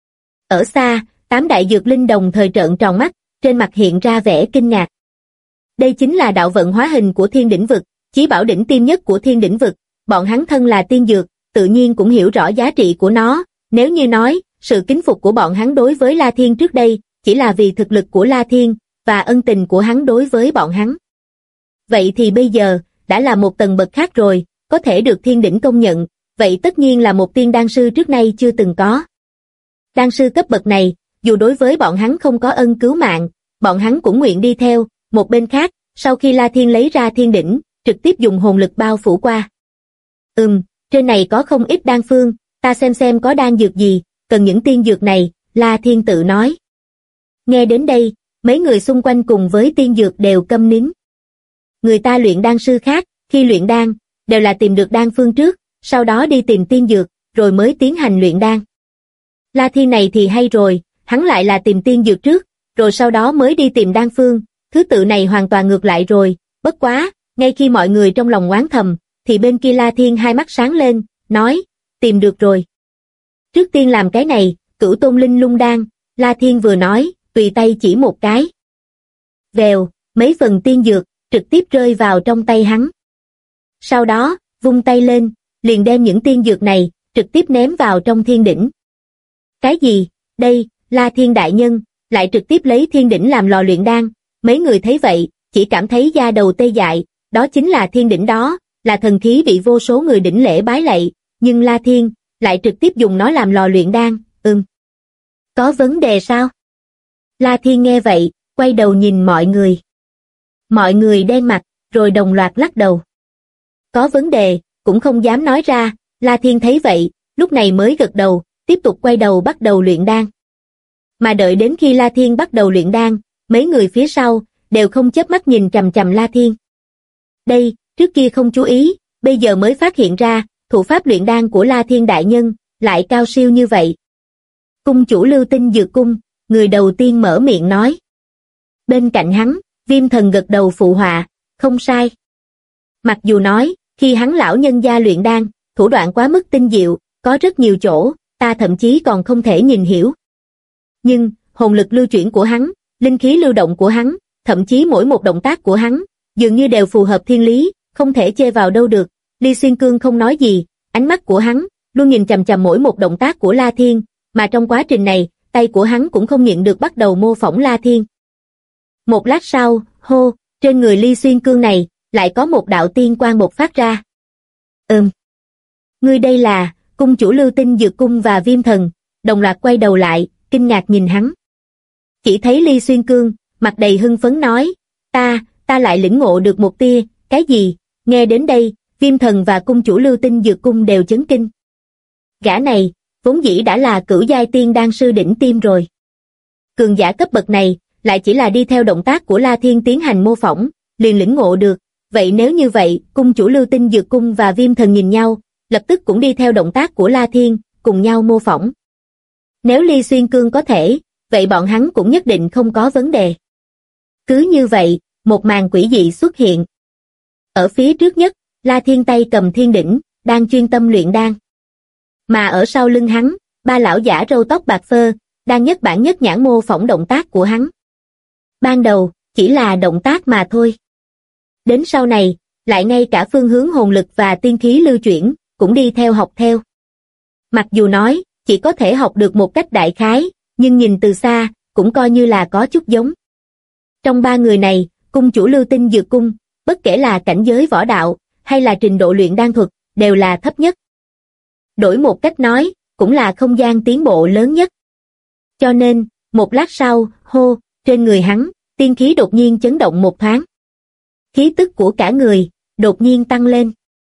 Ở xa, 8 đại dược linh đồng thời trợn tròn mắt, trên mặt hiện ra vẻ kinh ngạc. Đây chính là đạo vận hóa hình của thiên đỉnh vực, chí bảo đỉnh tiêm nhất của thiên đỉnh vực, bọn hắn thân là tiên dược, tự nhiên cũng hiểu rõ giá trị của nó. Nếu như nói, sự kính phục của bọn hắn đối với La Thiên trước đây, chỉ là vì thực lực của La Thiên, và ân tình của hắn đối với bọn hắn. Vậy thì bây giờ, đã là một tầng bậc khác rồi, có thể được thiên đỉnh công nhận, vậy tất nhiên là một tiên đan sư trước nay chưa từng có. Đan sư cấp bậc này, dù đối với bọn hắn không có ân cứu mạng, bọn hắn cũng nguyện đi theo. Một bên khác, sau khi La Thiên lấy ra thiên đỉnh, trực tiếp dùng hồn lực bao phủ qua. Trên này có không ít đan phương, ta xem có đan dược gì, cần những tiên dược này, La Thiên tự nói. Nghe đến đây, mấy người xung quanh cùng với tiên dược đều câm nín. Người ta luyện đan sư khác, khi luyện đan, đều là tìm được đan phương trước, sau đó đi tìm tiên dược, rồi mới tiến hành luyện đan. La Thiên này thì hay rồi, hắn lại là tìm tiên dược trước, rồi sau đó mới đi tìm đan phương, thứ tự này hoàn toàn ngược lại rồi. Bất quá, ngay khi mọi người trong lòng oán thầm, thì bên kia La Thiên hai mắt sáng lên, nói, tìm được rồi. Trước tiên làm cái này, Cửu Tôn Linh Lung Đan. La Thiên vừa nói, tùy tay chỉ một cái. Vèo, mấy phần tiên dược, trực tiếp rơi vào trong tay hắn. Sau đó, vung tay lên, liền đem những tiên dược này, trực tiếp ném vào trong thiên đỉnh. Cái gì? Đây, La Thiên đại nhân, lại trực tiếp lấy thiên đỉnh làm lò luyện đan. Mấy người thấy vậy, chỉ cảm thấy da đầu tê dại, đó chính là thiên đỉnh đó, là thần khí bị vô số người đỉnh lễ bái lạy, nhưng La Thiên, lại trực tiếp dùng nó làm lò luyện đan. Có vấn đề sao? La Thiên nghe vậy, quay đầu nhìn mọi người. Mọi người đen mặt, rồi đồng loạt lắc đầu. Có vấn đề, cũng không dám nói ra. La Thiên thấy vậy, lúc này mới gật đầu, tiếp tục quay đầu bắt đầu luyện đan. Mà đợi đến khi La Thiên bắt đầu luyện đan, mấy người phía sau, đều không chớp mắt nhìn chằm chằm La Thiên. Đây, trước kia không chú ý, bây giờ mới phát hiện ra, thủ pháp luyện đan của La Thiên đại nhân, lại cao siêu như vậy. Cung chủ Lưu Tinh Dược Cung, người đầu tiên mở miệng nói. Bên cạnh hắn, Viêm Thần gật đầu phụ họa, không sai. Mặc dù nói, khi hắn lão nhân gia luyện đan, thủ đoạn quá mức tinh diệu, có rất nhiều chỗ, ta thậm chí còn không thể nhìn hiểu. Nhưng, hồn lực lưu chuyển của hắn, linh khí lưu động của hắn, thậm chí mỗi một động tác của hắn, dường như đều phù hợp thiên lý, không thể chê vào đâu được. Ly Xuyên Cương không nói gì, ánh mắt của hắn luôn nhìn chằm chằm mỗi một động tác của La Thiên, mà trong quá trình này, tay của hắn cũng không nhịn được bắt đầu mô phỏng La Thiên. Một lát sau, hô, trên người Ly Xuyên Cương này, lại có một đạo tiên quang bộc phát ra. Ngươi đây là, cung chủ Lưu Tinh Dược Cung và Viêm Thần, đồng loạt quay đầu lại, kinh ngạc nhìn hắn. Chỉ thấy Ly Xuyên Cương, mặt đầy hưng phấn nói, ta lại lĩnh ngộ được một tia, cái gì? Nghe đến đây, Viêm Thần và cung chủ Lưu Tinh Dược Cung đều chấn kinh. Gã này, vốn dĩ đã là cửu giai tiên đan sư đỉnh tiêm rồi. Cường giả cấp bậc này, lại chỉ là đi theo động tác của La Thiên tiến hành mô phỏng, liền lĩnh ngộ được. Vậy nếu như vậy, cung chủ Lưu Tinh Dược Cung và Viêm Thần nhìn nhau, lập tức cũng đi theo động tác của La Thiên, cùng nhau mô phỏng. Nếu Ly Xuyên Cương có thể, vậy bọn hắn cũng nhất định không có vấn đề. Cứ như vậy, một màn quỷ dị xuất hiện. Ở phía trước nhất, La Thiên tay cầm thiên đỉnh, đang chuyên tâm luyện đan. Mà ở sau lưng hắn, ba lão giả râu tóc bạc phơ, đang nhất bản nhất nhãn mô phỏng động tác của hắn. Ban đầu, chỉ là động tác mà thôi. Đến sau này, lại ngay cả phương hướng hồn lực và tiên khí lưu chuyển, cũng đi theo học theo. Mặc dù nói, chỉ có thể học được một cách đại khái, nhưng nhìn từ xa, cũng coi như là có chút giống. Trong ba người này, cung chủ Lưu Tinh Dược Cung, bất kể là cảnh giới võ đạo, hay là trình độ luyện đan thuật, đều là thấp nhất. Đổi một cách nói, cũng là không gian tiến bộ lớn nhất. Cho nên, một lát sau, hô, trên người hắn, tiên khí đột nhiên chấn động một thoáng. Khí tức của cả người, đột nhiên tăng lên.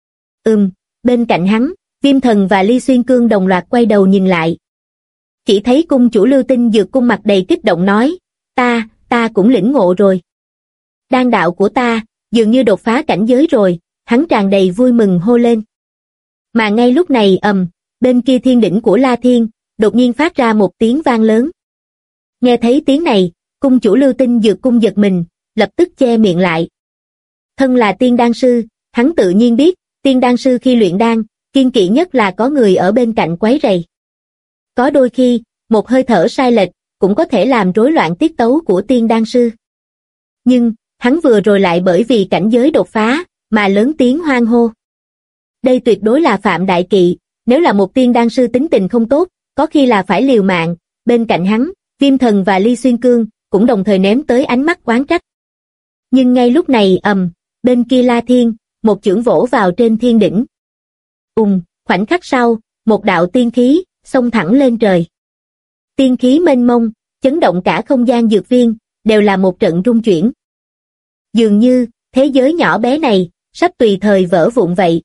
Bên cạnh hắn, Viêm Thần và Ly Xuyên Cương đồng loạt quay đầu nhìn lại. Chỉ thấy cung chủ Lưu Tinh Dược Cung mặt đầy kích động nói, ta cũng lĩnh ngộ rồi. Đan đạo của ta, dường như đột phá cảnh giới rồi, hắn tràn đầy vui mừng hô lên. Mà ngay lúc này bên kia thiên đỉnh của La Thiên, đột nhiên phát ra một tiếng vang lớn. Nghe thấy tiếng này, cung chủ Lưu Tinh Dược Cung giật mình, lập tức che miệng lại. Thân là tiên đan sư, hắn tự nhiên biết, tiên đan sư khi luyện đan, kiêng kỵ nhất là có người ở bên cạnh quấy rầy. Có đôi khi, một hơi thở sai lệch, cũng có thể làm rối loạn tiết tấu của tiên đan sư. Nhưng, hắn vừa rồi lại bởi vì cảnh giới đột phá, mà lớn tiếng hoan hô. Đây tuyệt đối là phạm đại kỵ, nếu là một tiên đan sư tính tình không tốt, có khi là phải liều mạng. Bên cạnh hắn, Viêm Thần và Ly Xuyên Cương, cũng đồng thời ném tới ánh mắt oán trách. Nhưng ngay lúc này bên kia La Thiên, một chưởng vỗ vào trên thiên đỉnh. Khoảnh khắc sau, một đạo tiên khí, xông thẳng lên trời. Tiên khí mênh mông, chấn động cả không gian dược viên, đều là một trận rung chuyển. Dường như, thế giới nhỏ bé này, sắp tùy thời vỡ vụn vậy.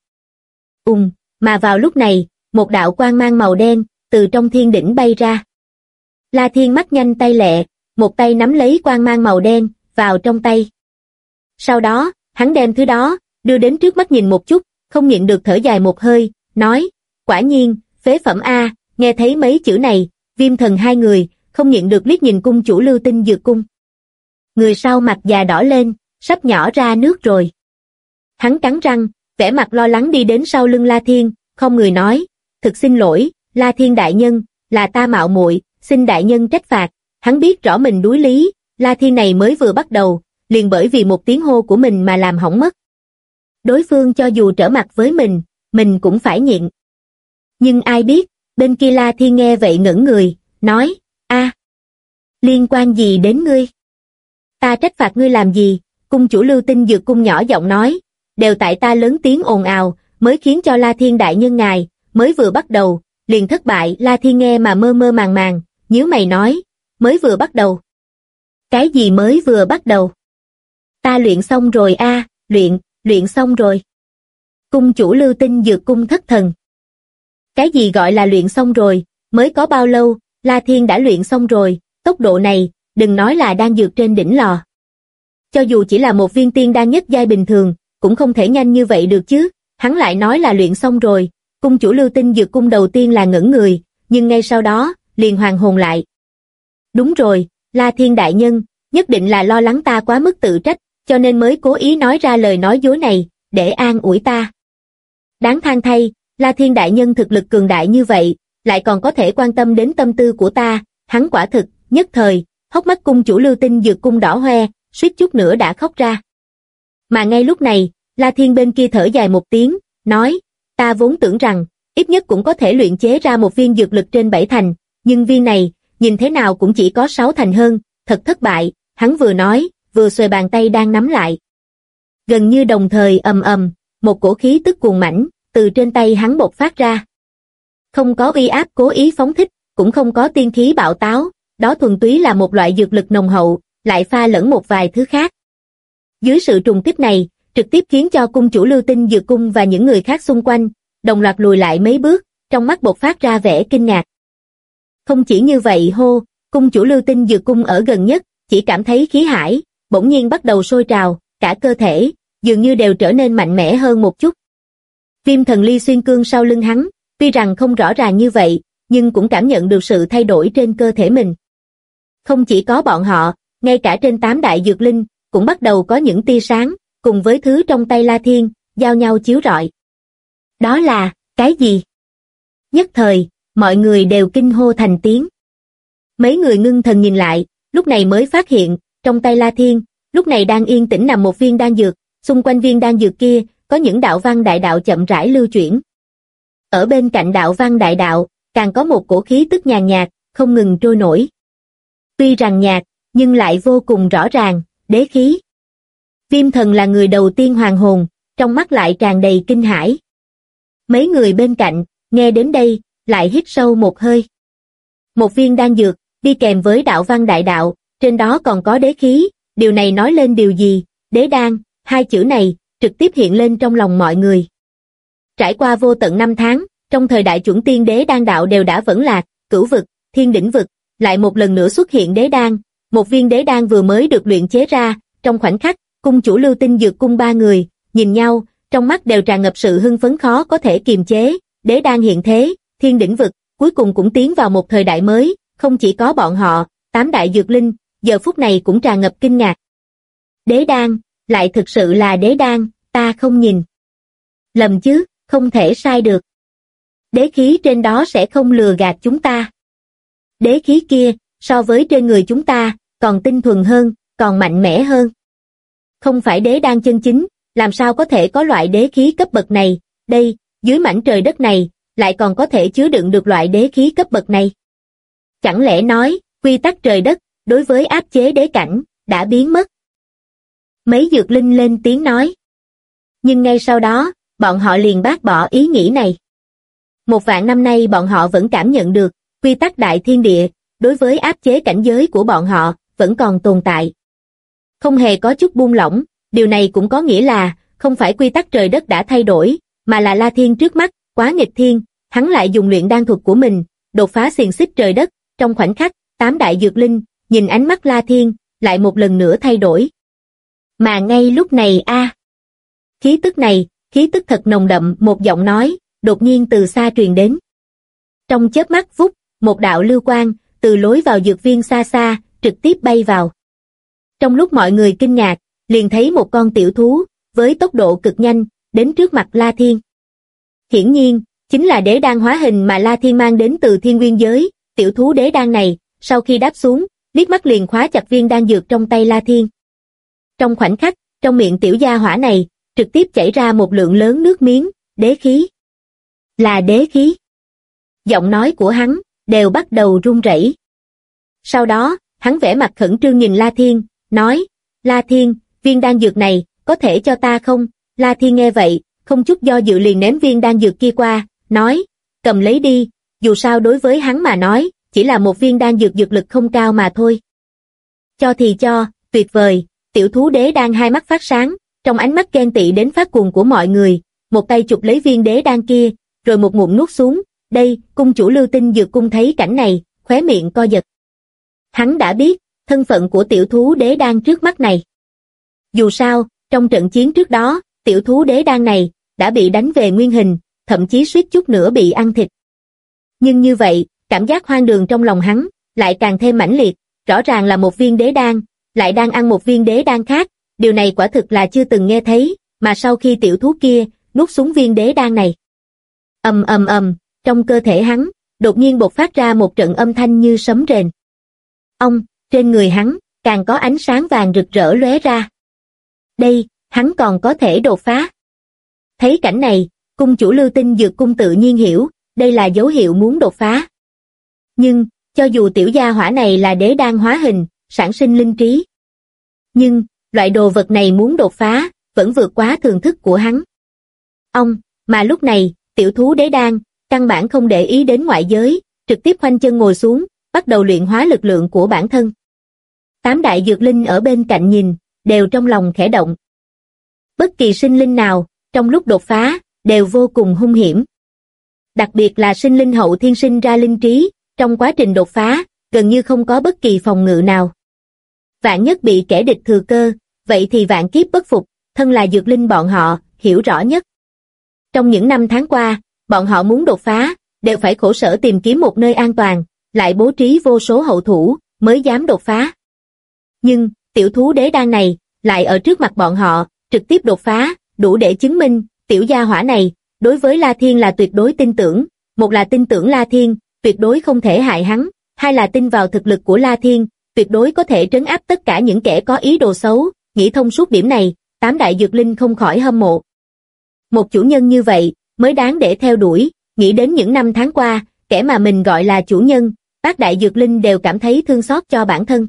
Mà vào lúc này, một đạo quang mang màu đen, từ trong thiên đỉnh bay ra. La Thiên mắt nhanh tay lẹ, một tay nắm lấy quang mang màu đen, vào trong tay. Sau đó, hắn đem thứ đó, đưa đến trước mắt nhìn một chút, không nhịn được thở dài một hơi, nói, quả nhiên, phế phẩm A. Nghe thấy mấy chữ này, Viêm Thần hai người, không nhịn được liếc nhìn cung chủ Lưu Tinh Dược Cung. Người sau mặt già đỏ lên, sắp nhỏ ra nước rồi. Hắn cắn răng, vẻ mặt lo lắng đi đến sau lưng La Thiên, không người nói, thực xin lỗi, La Thiên đại nhân, là ta mạo muội, xin đại nhân trách phạt. Hắn biết rõ mình đuối lý, La Thiên này mới vừa bắt đầu, liền bởi vì một tiếng hô của mình mà làm hỏng mất. Đối phương cho dù trở mặt với mình cũng phải nhịn. Nhưng ai biết, bên kia La Thiên nghe vậy ngẩn người, nói, liên quan gì đến ngươi? Ta trách phạt ngươi làm gì? Cung chủ Lưu Tinh Dược Cung nhỏ giọng nói, đều tại ta lớn tiếng ồn ào, mới khiến cho La Thiên đại nhân ngài, mới vừa bắt đầu, liền thất bại. La Thiên nghe mà mơ mơ màng màng, nhíu mày nói, mới vừa bắt đầu. Cái gì mới vừa bắt đầu? Ta luyện xong rồi luyện xong rồi. Cung chủ Lưu Tinh Dược Cung thất thần. Cái gì gọi là luyện xong rồi, mới có bao lâu, La Thiên đã luyện xong rồi, tốc độ này, đừng nói là đang dược trên đỉnh lò. Cho dù chỉ là một viên tiên đan nhất giai bình thường, cũng không thể nhanh như vậy được chứ, hắn lại nói là luyện xong rồi. Cung chủ Lưu Tinh Dược Cung đầu tiên là ngẩn người, nhưng ngay sau đó, liền hoàn hồn lại. Đúng rồi, La Thiên đại nhân, nhất định là lo lắng ta quá mức tự trách, cho nên mới cố ý nói ra lời nói dối này, để an ủi ta. Đáng than thay, La Thiên đại nhân thực lực cường đại như vậy, lại còn có thể quan tâm đến tâm tư của ta, hắn quả thực, nhất thời, hốc mắt cung chủ Lưu Tinh Dược Cung đỏ hoe, suýt chút nữa đã khóc ra. Mà ngay lúc này, La Thiên bên kia thở dài một tiếng, nói, ta vốn tưởng rằng, ít nhất cũng có thể luyện chế ra một viên dược lực trên 7 thành, nhưng viên này, nhìn thế nào cũng chỉ có 6 thành hơn, thật thất bại, hắn vừa nói, vừa xuề bàn tay đang nắm lại. Gần như đồng thời ầm ầm, một cổ khí tức cuồng mãnh từ trên tay hắn bộc phát ra. Không có uy áp cố ý phóng thích, cũng không có tiên khí bạo táo, đó thuần túy là một loại dược lực nồng hậu, lại pha lẫn một vài thứ khác. Dưới sự trùng kích này, trực tiếp khiến cho cung chủ Lưu Tinh Dược Cung và những người khác xung quanh, đồng loạt lùi lại mấy bước, trong mắt bộc phát ra vẻ kinh ngạc. Không chỉ như vậy hô, cung chủ Lưu Tinh Dược Cung ở gần nhất, chỉ cảm thấy khí hải, bỗng nhiên bắt đầu sôi trào, cả cơ thể, dường như đều trở nên mạnh mẽ hơn một chút. Viêm thần ly xuyên cương sau lưng hắn, tuy rằng không rõ ràng như vậy, nhưng cũng cảm nhận được sự thay đổi trên cơ thể mình. Không chỉ có bọn họ, ngay cả trên 8 đại dược linh, cũng bắt đầu có những tia sáng, cùng với thứ trong tay La Thiên, giao nhau chiếu rọi. Đó là, cái gì? Nhất thời, mọi người đều kinh hô thành tiếng. Mấy người ngưng thần nhìn lại, lúc này mới phát hiện, trong tay La Thiên, lúc này đang yên tĩnh nằm một viên đan dược, xung quanh viên đan dược kia, có những đạo văn đại đạo chậm rãi lưu chuyển. Ở bên cạnh đạo văn đại đạo, càng có một cổ khí tức nhàn nhạt, không ngừng trôi nổi. Tuy rằng nhạt, nhưng lại vô cùng rõ ràng, đế khí. Viêm thần là người đầu tiên hoàn hồn, trong mắt lại tràn đầy kinh hãi. Mấy người bên cạnh, nghe đến đây, lại hít sâu một hơi. Một viên đan dược, đi kèm với đạo văn đại đạo, trên đó còn có đế khí, điều này nói lên điều gì? Đế đan, hai chữ này, trực tiếp hiện lên trong lòng mọi người. Trải qua vô tận 5 tháng, trong thời đại chuẩn tiên đế đan đạo đều đã vẫn lạc, cửu vực, thiên đỉnh vực, lại một lần nữa xuất hiện đế đan, một viên đế đan vừa mới được luyện chế ra, trong khoảnh khắc, cung chủ Lưu Tinh Dược Cung ba người, nhìn nhau, trong mắt đều tràn ngập sự hưng phấn khó có thể kiềm chế, đế đan hiện thế, thiên đỉnh vực, cuối cùng cũng tiến vào một thời đại mới, không chỉ có bọn họ, 8 đại dược linh, giờ phút này cũng tràn ngập kinh ngạc. Đế đan, lại thực sự là đế đan, ta không nhìn lầm chứ, không thể sai được. Đế khí trên đó sẽ không lừa gạt chúng ta. Đế khí kia, so với trên người chúng ta, còn tinh thuần hơn, còn mạnh mẽ hơn. Không phải đế đan chân chính, làm sao có thể có loại đế khí cấp bậc này, đây, dưới mảnh trời đất này, lại còn có thể chứa đựng được loại đế khí cấp bậc này. Chẳng lẽ nói, quy tắc trời đất, đối với áp chế đế cảnh, đã biến mất. Mấy dược linh lên tiếng nói. Nhưng ngay sau đó, bọn họ liền bác bỏ ý nghĩ này. 1 vạn năm nay bọn họ vẫn cảm nhận được, quy tắc đại thiên địa, đối với áp chế cảnh giới của bọn họ, vẫn còn tồn tại. Không hề có chút buông lỏng, điều này cũng có nghĩa là, không phải quy tắc trời đất đã thay đổi, mà là La Thiên trước mắt, quá nghịch thiên, hắn lại dùng luyện đan thuật của mình, đột phá xiềng xích trời đất, trong khoảnh khắc, 8 đại dược linh, nhìn ánh mắt La Thiên, lại một lần nữa thay đổi. Mà ngay lúc này khí tức này, khí tức thật nồng đậm, một giọng nói, đột nhiên từ xa truyền đến. Trong chớp mắt vút, một đạo lưu quang, từ lối vào dược viên xa xa, trực tiếp bay vào. Trong lúc mọi người kinh ngạc, liền thấy một con tiểu thú, với tốc độ cực nhanh, đến trước mặt La Thiên. Hiển nhiên, chính là đế đan hóa hình mà La Thiên mang đến từ thiên nguyên giới, tiểu thú đế đan này, sau khi đáp xuống, liếc mắt liền khóa chặt viên đan dược trong tay La Thiên. Trong khoảnh khắc, trong miệng tiểu gia hỏa này, trực tiếp chảy ra một lượng lớn nước miếng, đế khí. Là đế khí. Giọng nói của hắn, đều bắt đầu run rẩy. Sau đó, hắn vẻ mặt khẩn trương nhìn La Thiên, nói, La Thiên, viên đan dược này, có thể cho ta không? La Thiên nghe vậy, không chút do dự liền ném viên đan dược kia qua, nói, cầm lấy đi, dù sao đối với hắn mà nói, chỉ là một viên đan dược dược lực không cao mà thôi. Cho thì cho, tuyệt vời, tiểu thú đế đan hai mắt phát sáng, trong ánh mắt ghen tị đến phát cuồng của mọi người, một tay chụp lấy viên đế đan kia, rồi một ngụm nuốt xuống, đây, cung chủ Lưu Tinh Dược Cung thấy cảnh này, khóe miệng co giật. Hắn đã biết, thân phận của tiểu thú đế đan trước mắt này. Dù sao, trong trận chiến trước đó, tiểu thú đế đan này, đã bị đánh về nguyên hình, thậm chí suýt chút nữa bị ăn thịt. Nhưng như vậy, cảm giác hoang đường trong lòng hắn, lại càng thêm mãnh liệt, rõ ràng là một viên đế đan, lại đang ăn một viên đế đan khác, điều này quả thực là chưa từng nghe thấy, mà sau khi tiểu thú kia nuốt xuống viên đế đan này. Ầm ầm ầm, trong cơ thể hắn, đột nhiên bộc phát ra một trận âm thanh như sấm rền. Trên người hắn, càng có ánh sáng vàng rực rỡ lóe ra. Đây, hắn còn có thể đột phá. Thấy cảnh này, cung chủ Lưu Tinh Dược Cung tự nhiên hiểu, đây là dấu hiệu muốn đột phá. Nhưng, cho dù tiểu gia hỏa này là đế đan hóa hình, sản sinh linh trí, nhưng, loại đồ vật này muốn đột phá, vẫn vượt quá thường thức của hắn. Mà lúc này, tiểu thú đế đan, căn bản không để ý đến ngoại giới, trực tiếp khoanh chân ngồi xuống, bắt đầu luyện hóa lực lượng của bản thân. 8 đại dược linh ở bên cạnh nhìn, đều trong lòng khẽ động. Bất kỳ sinh linh nào, trong lúc đột phá, đều vô cùng hung hiểm. Đặc biệt là sinh linh hậu thiên sinh ra linh trí, trong quá trình đột phá, gần như không có bất kỳ phòng ngự nào. Vạn nhất bị kẻ địch thừa cơ, vậy thì vạn kiếp bất phục, thân là dược linh bọn họ, hiểu rõ nhất. Trong những năm tháng qua, bọn họ muốn đột phá, đều phải khổ sở tìm kiếm một nơi an toàn, lại bố trí vô số hậu thủ, mới dám đột phá. Nhưng, tiểu thú đế đan này, lại ở trước mặt bọn họ, trực tiếp đột phá, đủ để chứng minh, tiểu gia hỏa này, đối với La Thiên là tuyệt đối tin tưởng, một là tin tưởng La Thiên, tuyệt đối không thể hại hắn, hai là tin vào thực lực của La Thiên, tuyệt đối có thể trấn áp tất cả những kẻ có ý đồ xấu, nghĩ thông suốt điểm này, 8 đại dược linh không khỏi hâm mộ. Một chủ nhân như vậy, mới đáng để theo đuổi, nghĩ đến những năm tháng qua, kẻ mà mình gọi là chủ nhân, 8 đại dược linh đều cảm thấy thương xót cho bản thân.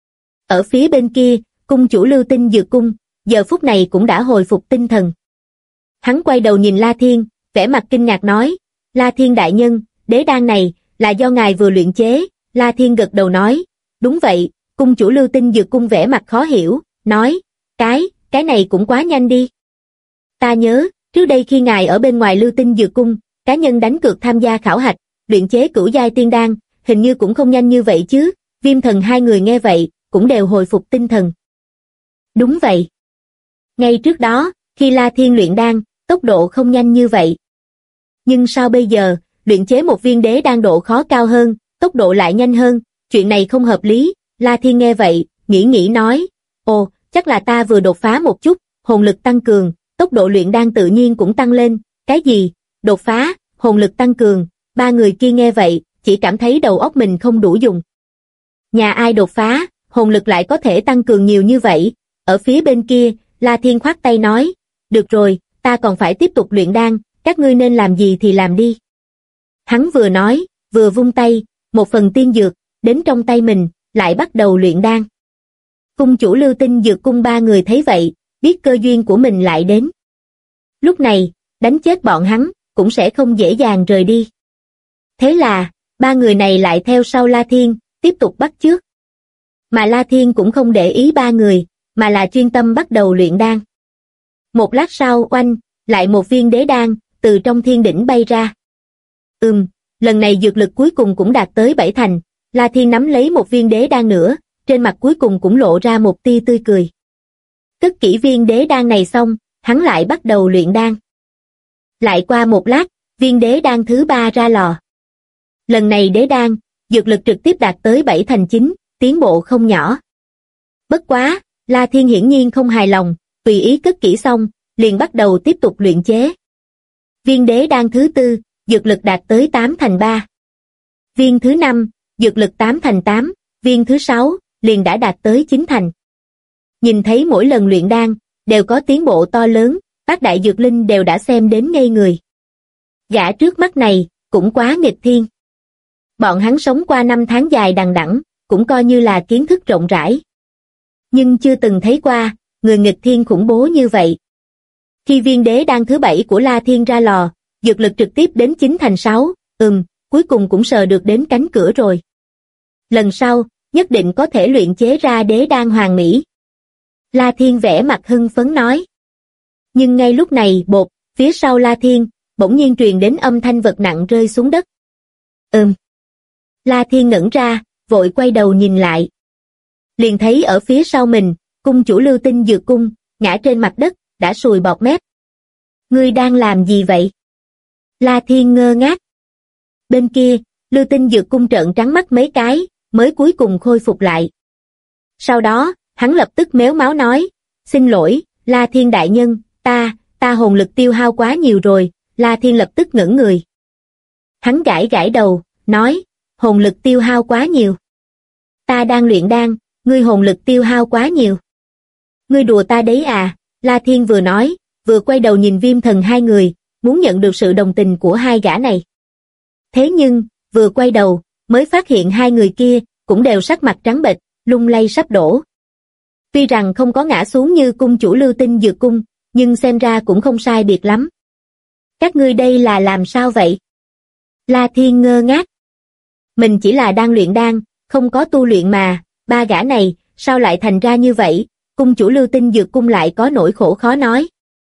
Ở phía bên kia, cung chủ Lưu Tinh Dược Cung, giờ phút này cũng đã hồi phục tinh thần. Hắn quay đầu nhìn La Thiên, vẻ mặt kinh ngạc nói, La Thiên đại nhân, đế đan này, là do ngài vừa luyện chế, La Thiên gật đầu nói, đúng vậy, cung chủ Lưu Tinh Dược Cung vẻ mặt khó hiểu, nói, cái này cũng quá nhanh đi. Ta nhớ, trước đây khi ngài ở bên ngoài Lưu Tinh Dược Cung, cá nhân đánh cược tham gia khảo hạch, luyện chế cửu giai tiên đan, hình như cũng không nhanh như vậy chứ, Viêm Thần hai người nghe vậy, cũng đều hồi phục tinh thần. Đúng vậy. Ngay trước đó, khi La Thiên luyện đan, tốc độ không nhanh như vậy. Nhưng sao bây giờ, luyện chế một viên đế đan độ khó cao hơn, tốc độ lại nhanh hơn, chuyện này không hợp lý, La Thiên nghe vậy, nghĩ nói, ồ, chắc là ta vừa đột phá một chút, hồn lực tăng cường, tốc độ luyện đan tự nhiên cũng tăng lên, cái gì, đột phá, hồn lực tăng cường, ba người kia nghe vậy, chỉ cảm thấy đầu óc mình không đủ dùng. Nhà ai đột phá, hồn lực lại có thể tăng cường nhiều như vậy, ở phía bên kia, La Thiên khoát tay nói, được rồi, ta còn phải tiếp tục luyện đan, các ngươi nên làm gì thì làm đi. Hắn vừa nói, vừa vung tay, một phần tiên dược, đến trong tay mình, lại bắt đầu luyện đan. Cung chủ Lưu Tinh Dược Cung ba người thấy vậy, biết cơ duyên của mình lại đến. Lúc này, đánh chết bọn hắn, cũng sẽ không dễ dàng rời đi. Thế là, ba người này lại theo sau La Thiên, tiếp tục bắt chước. Mà La Thiên cũng không để ý ba người, mà là chuyên tâm bắt đầu luyện đan. Một lát sau oanh, lại một viên đế đan, từ trong thiên đỉnh bay ra. Lần này dược lực cuối cùng cũng đạt tới 7 thành, La Thiên nắm lấy một viên đế đan nữa, trên mặt cuối cùng cũng lộ ra một tia tươi cười. Cất kỹ viên đế đan này xong, hắn lại bắt đầu luyện đan. Lại qua một lát, viên đế đan thứ 3 ra lò. Lần này đế đan, dược lực trực tiếp đạt tới 7 thành 9, tiến bộ không nhỏ. Bất quá, La Thiên hiển nhiên không hài lòng, tùy ý cất kỹ xong, liền bắt đầu tiếp tục luyện chế. Viên đế đan thứ 4, dược lực đạt tới 8 thành 3. Viên thứ 5, dược lực 8 thành 8, viên thứ 6, liền đã đạt tới 9 thành. Nhìn thấy mỗi lần luyện đan, đều có tiến bộ to lớn, các đại dược linh đều đã xem đến ngây người. Gã trước mắt này, cũng quá nghịch thiên. Bọn hắn sống qua năm tháng dài đằng đẵng, cũng coi như là kiến thức rộng rãi. Nhưng chưa từng thấy qua, người nghịch thiên khủng bố như vậy. Khi viên đế đan thứ 7 của La Thiên ra lò, dược lực trực tiếp đến 9 thành 6, cuối cùng cũng sờ được đến cánh cửa rồi. Lần sau, nhất định có thể luyện chế ra đế đan hoàn mỹ. La Thiên vẻ mặt hưng phấn nói. Nhưng ngay lúc này bột, phía sau La Thiên, bỗng nhiên truyền đến âm thanh vật nặng rơi xuống đất. La Thiên ngẩn ra, vội quay đầu nhìn lại. Liền thấy ở phía sau mình, cung chủ Lưu Tinh Dược Cung, ngã trên mặt đất, đã sùi bọt mép. Ngươi đang làm gì vậy? La Thiên ngơ ngác. Bên kia, Lưu Tinh Dược Cung trợn trắng mắt mấy cái, mới cuối cùng khôi phục lại. Sau đó, hắn lập tức mếu máo nói, xin lỗi, La Thiên đại nhân, ta hồn lực tiêu hao quá nhiều rồi. La Thiên lập tức ngẩn người. Hắn gãi gãi đầu, nói, hồn lực tiêu hao quá nhiều. Ta đang luyện đan, ngươi hồn lực tiêu hao quá nhiều. Ngươi đùa ta đấy à? La Thiên vừa nói, vừa quay đầu nhìn Viêm Thần hai người, muốn nhận được sự đồng tình của hai gã này. Thế nhưng, vừa quay đầu, mới phát hiện hai người kia, cũng đều sắc mặt trắng bệch, lung lay sắp đổ. Tuy rằng không có ngã xuống như cung chủ Lưu Tinh Dược Cung, nhưng xem ra cũng không sai biệt lắm. Các ngươi đây là làm sao vậy? La Thiên ngơ ngác. Mình chỉ là đang luyện đan, không có tu luyện mà, ba gã này, sao lại thành ra như vậy? Cung chủ Lưu Tinh Dược Cung lại có nỗi khổ khó nói.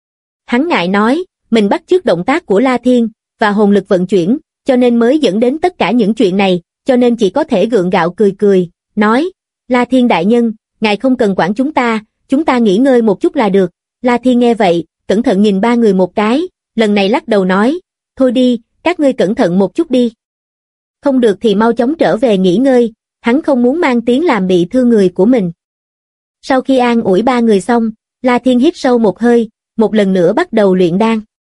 Hắn ngại nói, mình bắt chước động tác của La Thiên, và hồn lực vận chuyển, cho nên mới dẫn đến tất cả những chuyện này, cho nên chỉ có thể gượng gạo cười cười, nói, La Thiên đại nhân, ngài không cần quản chúng ta nghỉ ngơi một chút là được. La Thiên nghe vậy, cẩn thận nhìn ba người một cái, lần này lắc đầu nói, thôi đi, các ngươi cẩn thận một chút đi. Không được thì mau chóng trở về nghỉ ngơi, hắn không muốn mang tiếng làm bị thương người của mình. Sau khi an ủi ba người xong, La Thiên hít sâu một hơi, một lần nữa bắt đầu luyện đan.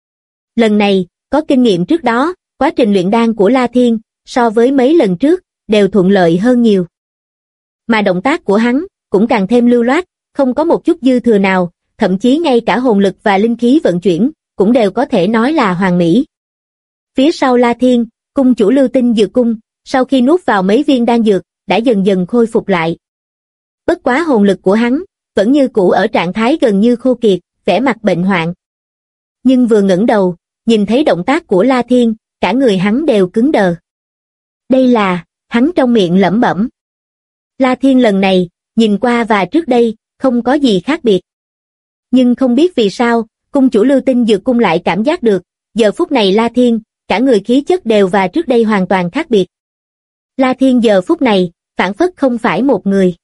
Lần này, có kinh nghiệm trước đó, quá trình luyện đan của La Thiên, so với mấy lần trước, đều thuận lợi hơn nhiều. Mà động tác của hắn, cũng càng thêm lưu loát, không có một chút dư thừa nào, thậm chí ngay cả hồn lực và linh khí vận chuyển, cũng đều có thể nói là hoàn mỹ. Phía sau La Thiên, cung chủ Lưu Tinh Dược Cung, sau khi nuốt vào mấy viên đan dược, đã dần dần khôi phục lại. Bất quá hồn lực của hắn, vẫn như cũ ở trạng thái gần như khô kiệt, vẻ mặt bệnh hoạn. Nhưng vừa ngẩng đầu, nhìn thấy động tác của La Thiên, cả người hắn đều cứng đờ. Đây là, hắn trong miệng lẩm bẩm. La Thiên lần này, nhìn qua và trước đây, không có gì khác biệt. Nhưng không biết vì sao, cung chủ Lưu Tinh Dược Cung lại cảm giác được, giờ phút này La Thiên, cả người khí chất đều và trước đây hoàn toàn khác biệt. La Thiên giờ phút này, phản phất không phải một người,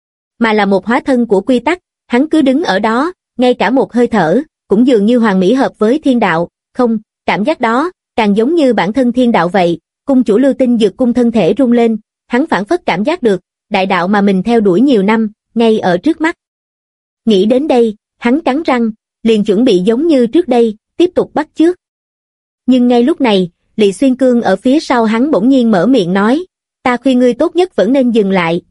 mà là một hóa thân của quy tắc, hắn cứ đứng ở đó, ngay cả một hơi thở, cũng dường như hoàn mỹ hợp với thiên đạo, không, cảm giác đó, càng giống như bản thân thiên đạo vậy. Cung chủ Lưu Tinh Dược Cung thân thể rung lên, hắn phản phất cảm giác được, đại đạo mà mình theo đuổi nhiều năm, ngay ở trước mắt. Nghĩ đến đây, hắn cắn răng, liền chuẩn bị giống như trước đây, tiếp tục bắt chước. Nhưng ngay lúc này, Lị Xuyên Cương ở phía sau hắn bỗng nhiên mở miệng nói, ta khuyên ngươi tốt nhất vẫn nên dừng lại,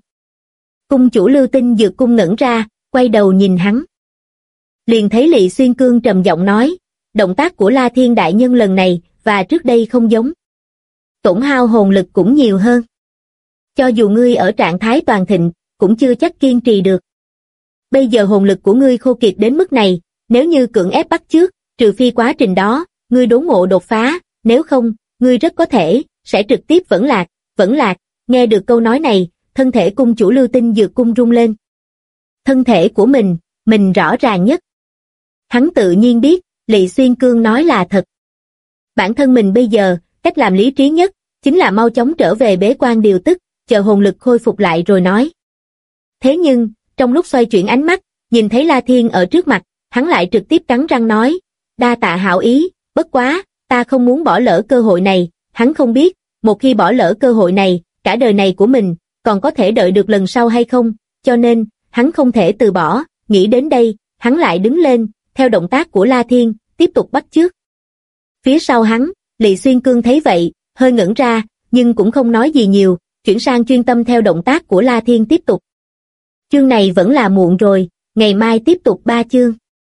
Cung chủ Lưu Tinh Dược Cung ngẩn ra, quay đầu nhìn hắn. Liền thấy Lị Xuyên Cương trầm giọng nói, động tác của La Thiên đại nhân lần này, và trước đây không giống. Tổn hao hồn lực cũng nhiều hơn. Cho dù ngươi ở trạng thái toàn thịnh, cũng chưa chắc kiên trì được. Bây giờ hồn lực của ngươi khô kiệt đến mức này, nếu như cưỡng ép bắt chước, trừ phi quá trình đó, ngươi đốn ngộ đột phá, nếu không, ngươi rất có thể, sẽ trực tiếp vẫn lạc, nghe được câu nói này, thân thể cung chủ Lưu Tinh Dược Cung rung lên. Thân thể của mình rõ ràng nhất. Hắn tự nhiên biết, Lị Xuyên Cương nói là thật. Bản thân mình bây giờ, cách làm lý trí nhất, chính là mau chóng trở về bế quan điều tức, chờ hồn lực khôi phục lại rồi nói. Thế nhưng, trong lúc xoay chuyển ánh mắt, nhìn thấy La Thiên ở trước mặt, hắn lại trực tiếp cắn răng nói, đa tạ hảo ý, bất quá, ta không muốn bỏ lỡ cơ hội này. Hắn không biết, một khi bỏ lỡ cơ hội này, cả đời này của mình, còn có thể đợi được lần sau hay không, cho nên, hắn không thể từ bỏ. Nghĩ đến đây, hắn lại đứng lên, theo động tác của La Thiên, tiếp tục bắt chước. Phía sau hắn, Lị Xuyên Cương thấy vậy, hơi ngẩn ra, nhưng cũng không nói gì nhiều, chuyển sang chuyên tâm theo động tác của La Thiên tiếp tục. Chương này vẫn là muộn rồi, ngày mai tiếp tục 3 chương.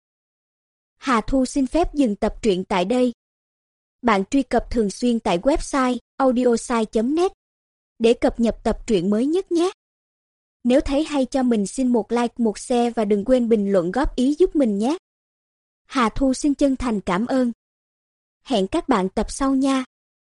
Hà Thu xin phép dừng tập truyện tại đây. Bạn truy cập thường xuyên tại website audiosai.net để cập nhật tập truyện mới nhất nhé. Nếu thấy hay cho mình xin một like, một share và đừng quên bình luận góp ý giúp mình nhé. Hà Thu xin chân thành cảm ơn. Hẹn các bạn tập sau nha.